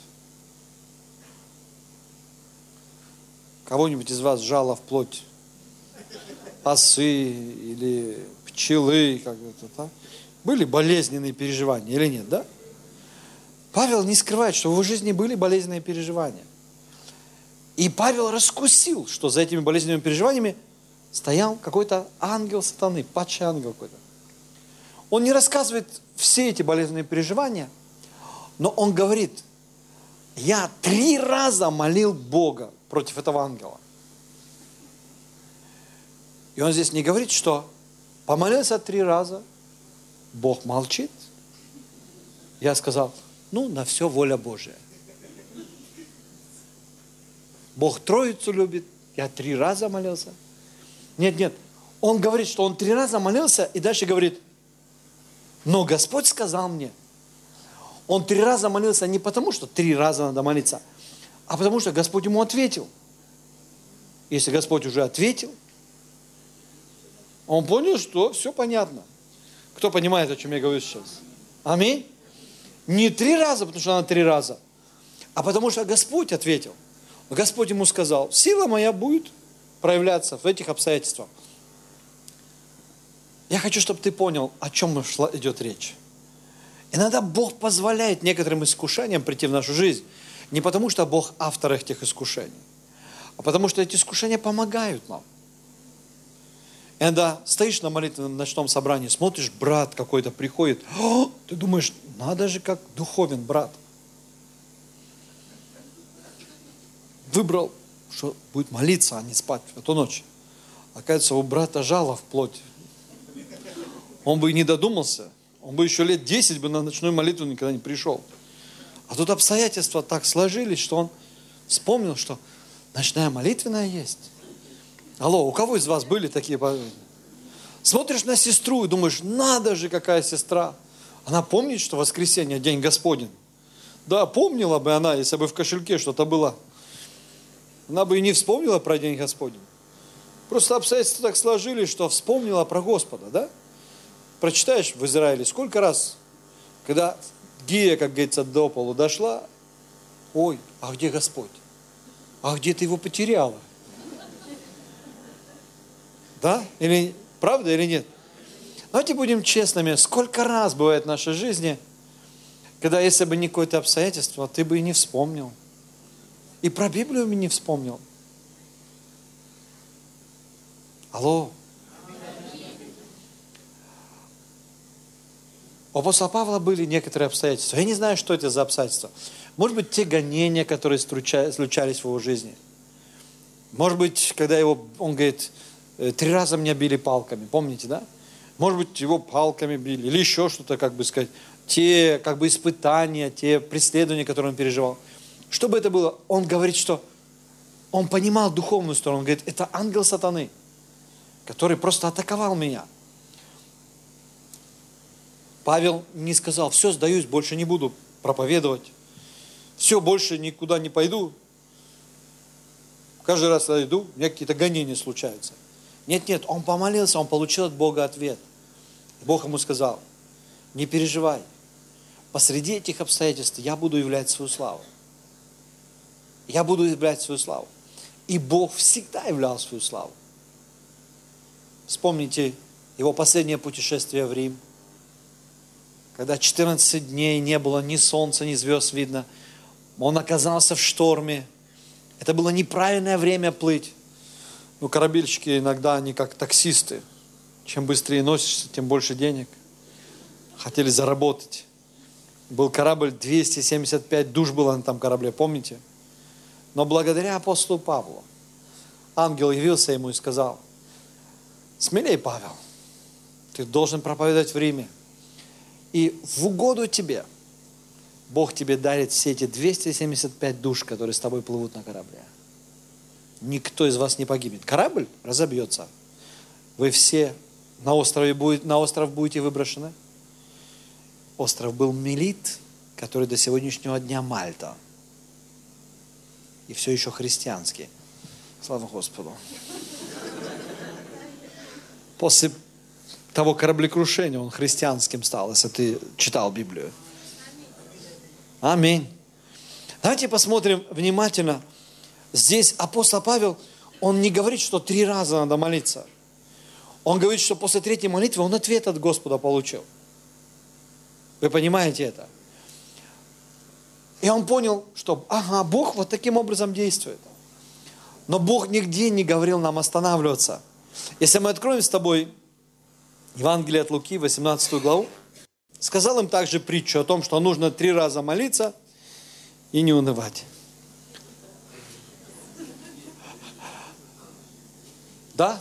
Кого-нибудь из вас жало в плоть? Осы или пчелы, как это, да? Были болезненные переживания или нет, да? Павел не скрывает, что в его жизни были болезненные переживания. И Павел раскусил, что за этими болезненными переживаниями стоял какой-то ангел сатаны, падший ангел какой-то. Он не рассказывает все эти болезненные переживания, но он говорит: я 3 раза молил Бога против этого ангела. И он здесь не говорит, что помолился 3 раза, Бог молчит. Я сказал, ну, на все воля Божия. Бог Троицу любит, я 3 раза молился. Нет, он говорит, что он 3 раза молился, и дальше говорит, но Господь сказал мне. Он 3 раза молился не потому, что 3 раза надо молиться, а потому что Господь ему ответил. Если Господь уже ответил, он понял, что все понятно. Кто понимает, о чем я говорю сейчас? Аминь. Не 3 раза, потому что надо 3 раза, а потому что Господь ответил. Господь ему сказал, сила моя будет проявляться в этих обстоятельствах. Я хочу, чтобы ты понял, о чем идет речь. Иногда Бог позволяет некоторым искушениям прийти в нашу жизнь, не потому что Бог автор этих искушений, а потому что эти искушения помогают нам. Иногда стоишь на молитвенном ночном собрании, смотришь, брат какой-то приходит, ты думаешь, надо же, как духовен брат. Выбрал, что будет молиться, а не спать в эту ночь. Оказывается, у брата жало в плоть. Он бы и не додумался, он бы еще лет 10 бы на ночную молитву никогда не пришел. А тут обстоятельства так сложились, что он вспомнил, что ночная молитвенная есть. Алло, у кого из вас были такие? Смотришь на сестру и думаешь, надо же, какая сестра. Она помнит, что воскресенье день Господень. Да, помнила бы она, если бы в кошельке что-то было. Она бы и не вспомнила про день Господень. Просто обстоятельства так сложились, что вспомнила про Господа, да? Прочитаешь в Израиле, сколько раз, когда гия, как говорится, до полу дошла, ой, а где Господь? А где ты его потеряла? Да? Или правда или нет? Давайте будем честными, сколько раз бывает в нашей жизни, когда если бы не какое-то обстоятельство, ты бы и не вспомнил. И про Библию бы не вспомнил. Алло. У апостола Павла были некоторые обстоятельства. Я не знаю, что это за обстоятельства. Может быть, те гонения, которые случались в его жизни. Может быть, когда он говорит, 3 раза меня били палками. Помните, да? Может быть, его палками били. Или еще что-то, как бы сказать. Те, как бы, испытания, те преследования, которые он переживал. Что бы это было? Он говорит, что он понимал духовную сторону. Он говорит, это ангел сатаны, который просто атаковал меня. Павел не сказал, все, сдаюсь, больше не буду проповедовать. Все, больше никуда не пойду. Каждый раз, когда иду, у меня какие-то гонения случаются. Нет, он помолился, он получил от Бога ответ. Бог ему сказал, не переживай. Посреди этих обстоятельств я буду являть свою славу. Я буду являть свою славу. И Бог всегда являл свою славу. Вспомните его последнее путешествие в Рим. Когда 14 дней не было ни солнца, ни звезд видно. Он оказался в шторме. Это было неправильное время плыть. Ну, корабельщики иногда, они как таксисты. Чем быстрее носишься, тем больше денег. Хотели заработать. Был корабль, 275 душ было на том корабле, помните? Но благодаря апостолу Павлу, ангел явился ему и сказал: смелей, Павел, ты должен проповедовать в Риме. И в угоду тебе Бог тебе дарит все эти 275 душ, которые с тобой плывут на корабле. Никто из вас не погибнет. Корабль разобьется. Вы все на остров будете выброшены. Остров был Мелит, который до сегодняшнего дня Мальта. И все еще христианский. Слава Господу. После того кораблекрушения он христианским стал, если ты читал Библию. Аминь. Давайте посмотрим внимательно. Здесь апостол Павел, он не говорит, что 3 раза надо молиться. Он говорит, что после 3-й молитвы он ответ от Господа получил. Вы понимаете это? И он понял, что Бог вот таким образом действует. Но Бог нигде не говорил нам останавливаться. Если мы откроем с тобой Евангелие от Луки, 18 главу, сказал им также притчу о том, что нужно 3 раза молиться и не унывать. Да?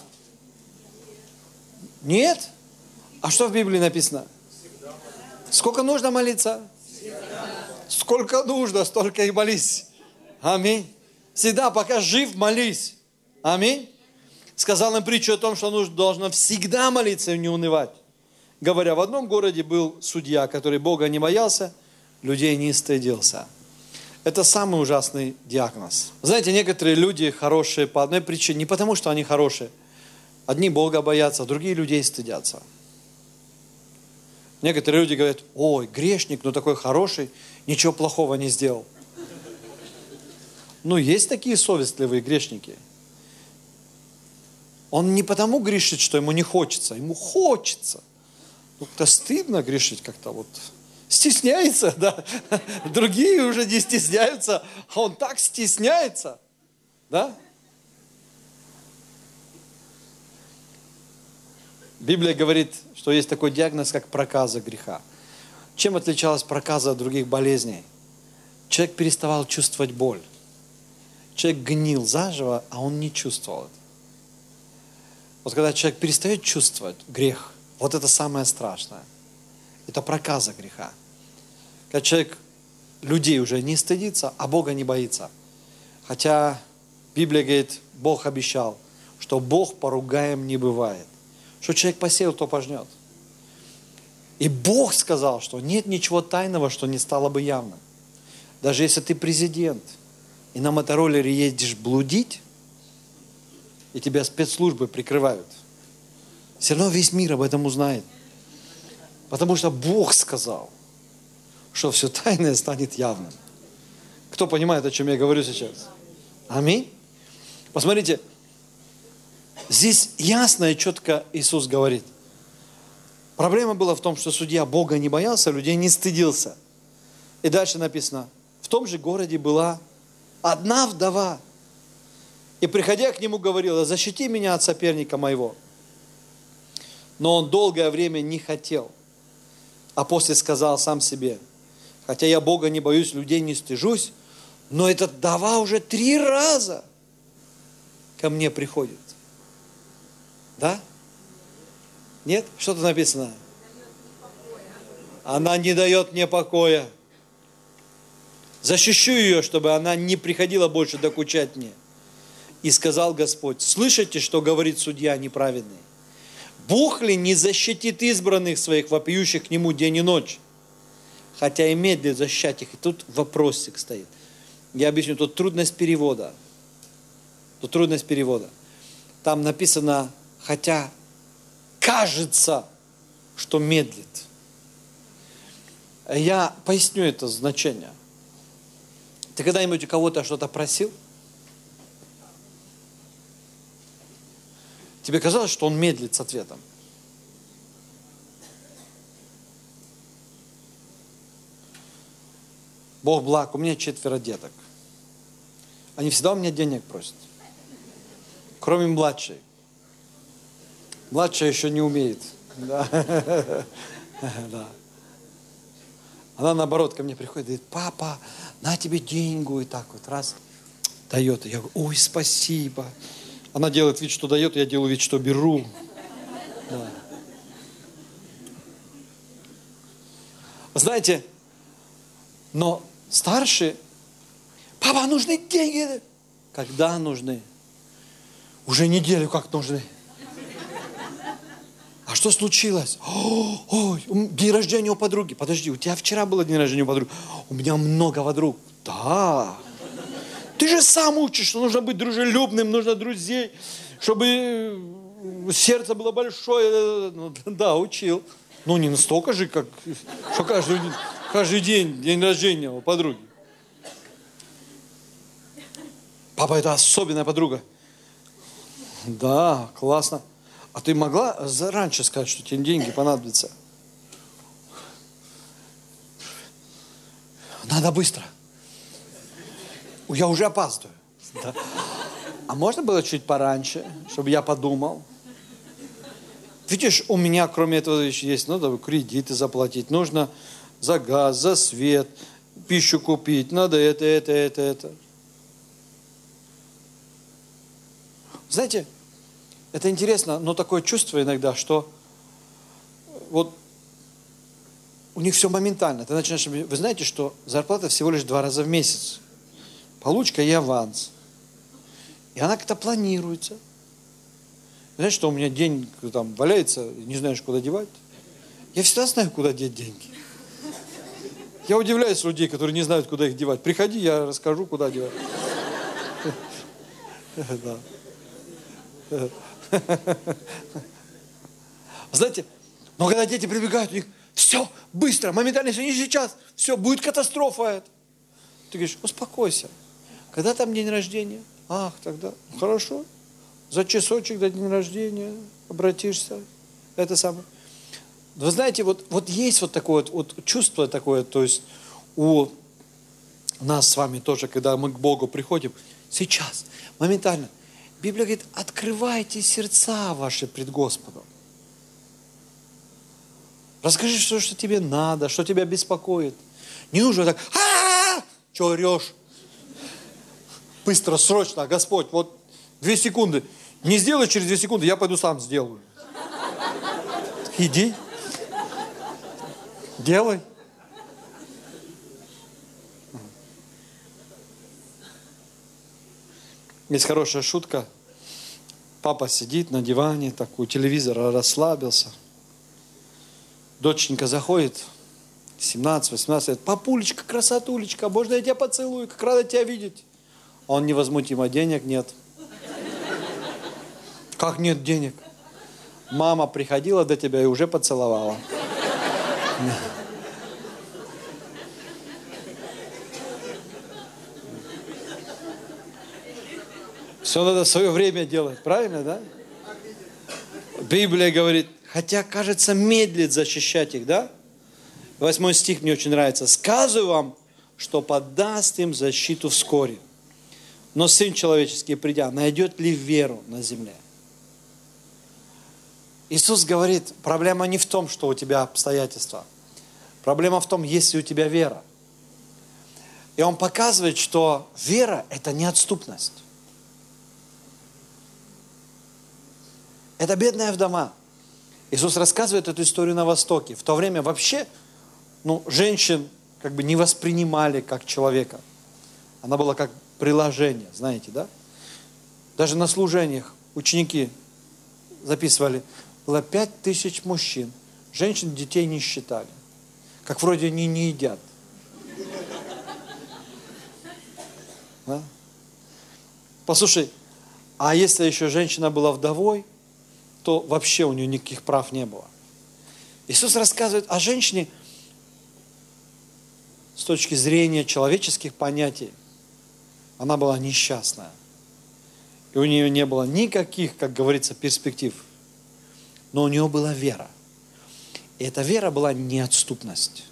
Нет? А что в Библии написано? Сколько нужно молиться? Сколько нужно, столько и молись. Аминь. Всегда, пока жив, молись. Аминь. Сказал им притчу о том, что нужно должно всегда молиться и не унывать. Говоря, в одном городе был судья, который Бога не боялся, людей не стыдился. Это самый ужасный диагноз. Знаете, некоторые люди хорошие по одной причине, не потому, что они хорошие. Одни Бога боятся, другие людей стыдятся. Некоторые люди говорят: ой, грешник, но такой хороший, ничего плохого не сделал. Ну, есть такие совестливые грешники. Он не потому грешит, что ему не хочется, ему хочется. Ну, как-то стыдно грешить как-то вот. Стесняется, да. Другие уже не стесняются, а он так стесняется, да. Библия говорит, что есть такой диагноз, как проказа греха. Чем отличалась проказа от других болезней? Человек переставал чувствовать боль. Человек гнил заживо, а он не чувствовал это. Вот когда человек перестает чувствовать грех, вот это самое страшное. Это проказа греха. Когда человек людей уже не стыдится, а Бога не боится. Хотя Библия говорит, Бог обещал, что Бог поругаем не бывает. Что человек посеял, то пожнет. И Бог сказал, что нет ничего тайного, что не стало бы явным. Даже если ты президент, и на мотороллере едешь блудить, и тебя спецслужбы прикрывают, все равно весь мир об этом узнает. Потому что Бог сказал, что все тайное станет явным. Кто понимает, о чем я говорю сейчас? Аминь. Посмотрите, здесь ясно и четко Иисус говорит. Проблема была в том, что судья Бога не боялся, людей не стыдился. И дальше написано, в том же городе была одна вдова. И приходя к нему говорила: защити меня от соперника моего. Но он долгое время не хотел. А после сказал сам себе: хотя я Бога не боюсь, людей не стыжусь, но эта вдова уже 3 раза ко мне приходит. Да? Нет? Что-то написано. Она не дает мне покоя. Защищу ее, чтобы она не приходила больше докучать мне. И сказал Господь: слышите, что говорит судья неправедный? Бог ли не защитит избранных своих, вопиющих к Нему день и ночь? Хотя и медлит защищать их. И тут вопросик стоит. Я объясню, тут трудность перевода. Тут трудность перевода. Там написано, хотя кажется, что медлит. Я поясню это значение. Ты когда-нибудь у кого-то что-то просил? Тебе казалось, что он медлит с ответом? Бог благ, у меня 4 деток. Они всегда у меня денег просят. Кроме младшей. Младшая еще не умеет. Да. Да. Она наоборот ко мне приходит и говорит: папа, на тебе деньгу. И так вот раз дает. Я говорю: ой, спасибо. Она делает вид, что дает, я делаю вид, что беру. Да. Знаете, но старшие, папа, нужны деньги. Когда нужны? Уже неделю как нужны. А что случилось? Ой, день рождения у подруги. Подожди, у тебя вчера было день рождения у подруги. У меня много подруг. Да. Ты же сам учишь, что нужно быть дружелюбным, нужно друзей, чтобы сердце было большое. Ну, да, учил. Ну, не настолько же, как что каждый день рождения у подруги. Папа, это особенная подруга. Да, классно. А ты могла раньше сказать, что тебе деньги понадобятся? Надо быстро. Я уже опаздываю. Да. А можно было чуть пораньше, чтобы я подумал? Видишь, у меня, кроме этого, еще есть, надо кредиты заплатить, нужно за газ, за свет, пищу купить, надо это. Знаете, это интересно, но такое чувство иногда, что вот у них все моментально. Ты начинаешь, вы знаете, что зарплата всего лишь 2 раза в месяц. Получка и аванс. И она как-то планируется. Знаешь, что у меня деньги там валяется, не знаешь, куда девать? Я всегда знаю, куда деть деньги. Я удивляюсь людей, которые не знают, куда их девать. Приходи, я расскажу, куда девать. Знаете, но когда дети прибегают, у них все быстро, моментально, все не сейчас, все, будет катастрофа это. Ты говоришь, успокойся. Когда там день рождения? Ах, тогда, хорошо. За часочек до дня рождения обратишься. Это самое. Вы знаете, вот есть вот такое вот чувство такое, то есть у нас с вами тоже, когда мы к Богу приходим, сейчас, моментально. Библия говорит, открывайте сердца ваши пред Господом. Расскажи, что тебе надо, что тебя беспокоит. Не нужно так, что орешь? Быстро, срочно, Господь, вот 2 секунды. Не сделай через 2 секунды, я пойду сам сделаю. Иди. Делай. Есть хорошая шутка. Папа сидит на диване, так у телевизора расслабился. Доченька заходит, 17-18 лет. Папулечка, красотулечка, можно я тебя поцелую, как рада тебя видеть. Он невозмутимо, денег нет. Как нет денег? Мама приходила до тебя и уже поцеловала. Все надо в свое время делать, правильно, да? Библия говорит, хотя, кажется, медлит защищать их, да? 8 стих мне очень нравится. «Сказываю вам, что подаст им защиту вскоре. Но Сын Человеческий, придя, найдет ли веру на земле?» Иисус говорит, проблема не в том, что у тебя обстоятельства. Проблема в том, есть ли у тебя вера. И Он показывает, что вера – это неотступность. Это бедная вдова. Иисус рассказывает эту историю на Востоке. В то время вообще женщин как бы не воспринимали как человека. Она была как приложение, знаете, да? Даже на служениях ученики записывали, было 5000 мужчин. Женщин, детей не считали. Как вроде они не едят. Да? Послушай, а если еще женщина была вдовой, то вообще у нее никаких прав не было. Иисус рассказывает о женщине с точки зрения человеческих понятий. Она была несчастная. И у нее не было никаких, как говорится, перспектив. Но у нее была вера. И эта вера была неотступность.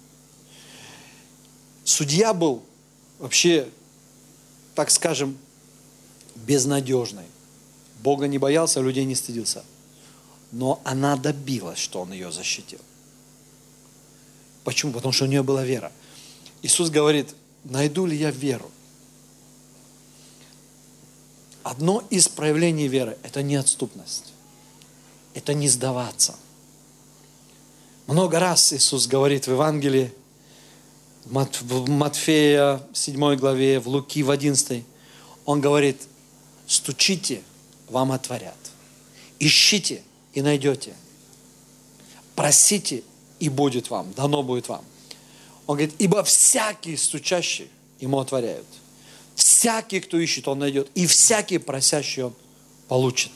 Судья был вообще, так скажем, безнадежный. Бога не боялся, людей не стыдился. Но она добилась, что Он ее защитил. Почему? Потому что у нее была вера. Иисус говорит, найду ли я веру? одно из проявлений веры – это неотступность. Это не сдаваться. Много раз Иисус говорит в Евангелии, в Матфея 7 главе, в Луки в 11, Он говорит: стучите, вам отворят. Ищите и найдете. Просите, и будет вам, дано будет вам. Он говорит: ибо всякий стучащий, ему отворяют. Всякий, кто ищет, он найдет. И всякий просящий, он получит.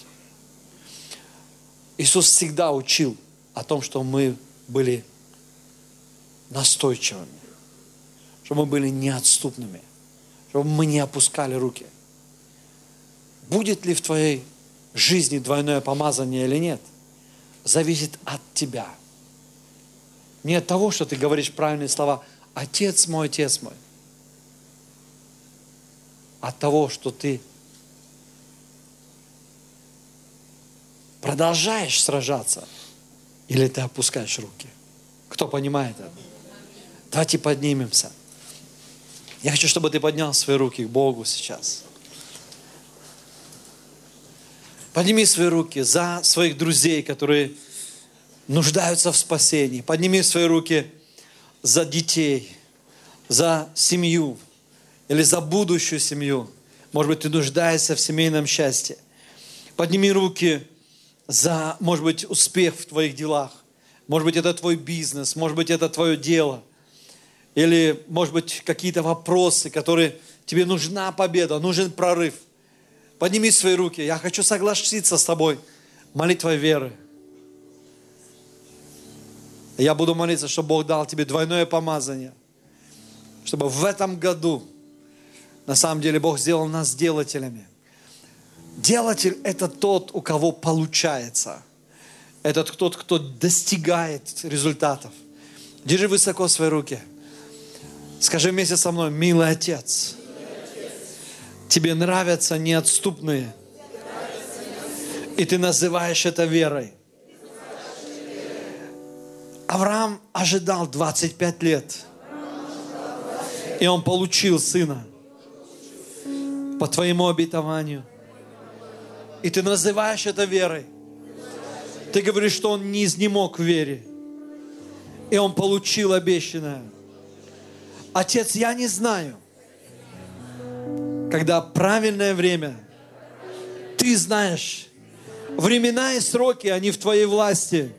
Иисус всегда учил о том, что мы были настойчивыми, чтобы мы были неотступными, чтобы мы не опускали руки. Будет ли в твоей жизни двойное помазание или нет, зависит от тебя. Не от того, что ты говоришь правильные слова «Отец мой, Отец мой», от того, что ты продолжаешь сражаться или ты опускаешь руки. Кто понимает это? Давайте поднимемся. Я хочу, чтобы ты поднял свои руки к Богу сейчас. Подними свои руки за своих друзей, которые нуждаются в спасении. Подними свои руки за детей, за семью или за будущую семью. Может быть, ты нуждаешься в семейном счастье. Подними руки за, может быть, успех в твоих делах. Может быть, это твой бизнес, может быть, это твое дело. Или, может быть, какие-то вопросы, которые тебе нужна победа, нужен прорыв. Подними свои руки. Я хочу согласиться с тобой молитвой веры. Я буду молиться, чтобы Бог дал тебе двойное помазание. Чтобы в этом году, на самом деле, Бог сделал нас делателями. Делатель – это тот, у кого получается. Это тот, кто достигает результатов. Держи высоко свои руки. Скажи вместе со мной: милый Отец, тебе нравятся неотступные, и ты называешь это верой. Авраам ожидал 25 лет, и он получил сына по твоему обетованию. И ты называешь это верой. Ты говоришь, что он не изнемог в вере, и он получил обещанное. Отец, я не знаю, когда правильное время. Ты знаешь, времена и сроки, они в твоей власти.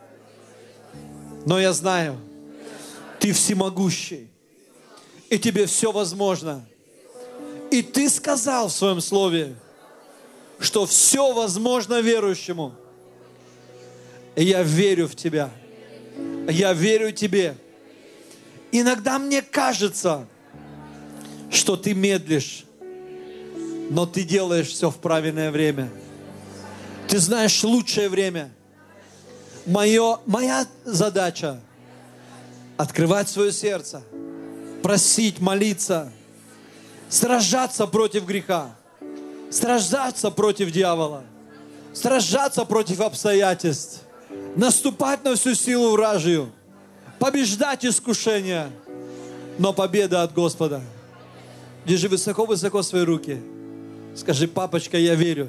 Но я знаю, ты всемогущий, и тебе все возможно. И ты сказал в своем слове, что все возможно верующему. И я верю в тебя. Я верю тебе. Иногда мне кажется, что ты медлишь, но ты делаешь все в правильное время. Ты знаешь лучшее время. Моя задача – открывать свое сердце, просить, молиться, сражаться против греха, сражаться против дьявола, сражаться против обстоятельств, наступать на всю силу вражью, побеждать искушения, но победа от Господа. Держи высоко-высоко свои руки. Скажи: папочка, я верю.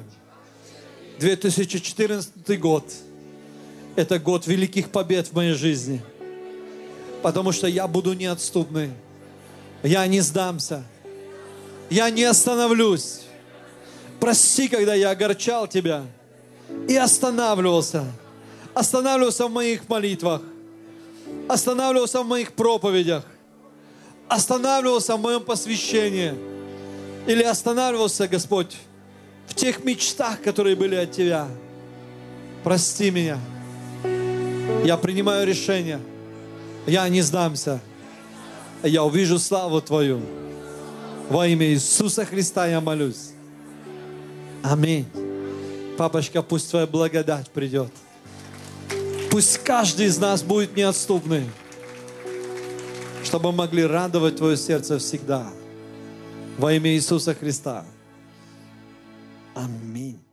2014 год – это год великих побед в моей жизни. Потому что я буду неотступный. Я не сдамся. Я не остановлюсь. Прости, когда я огорчал Тебя и останавливался. Останавливался в моих молитвах. Останавливался в моих проповедях. Останавливался в моем посвящении. Или останавливался, Господь, в тех мечтах, которые были от Тебя. Прости меня. Я принимаю решение. Я не сдамся. Я увижу славу Твою. Во имя Иисуса Христа я молюсь. Аминь. Папочка, пусть Твоя благодать придет. Пусть каждый из нас будет неотступный, чтобы мы могли радовать Твое сердце всегда. Во имя Иисуса Христа. Аминь.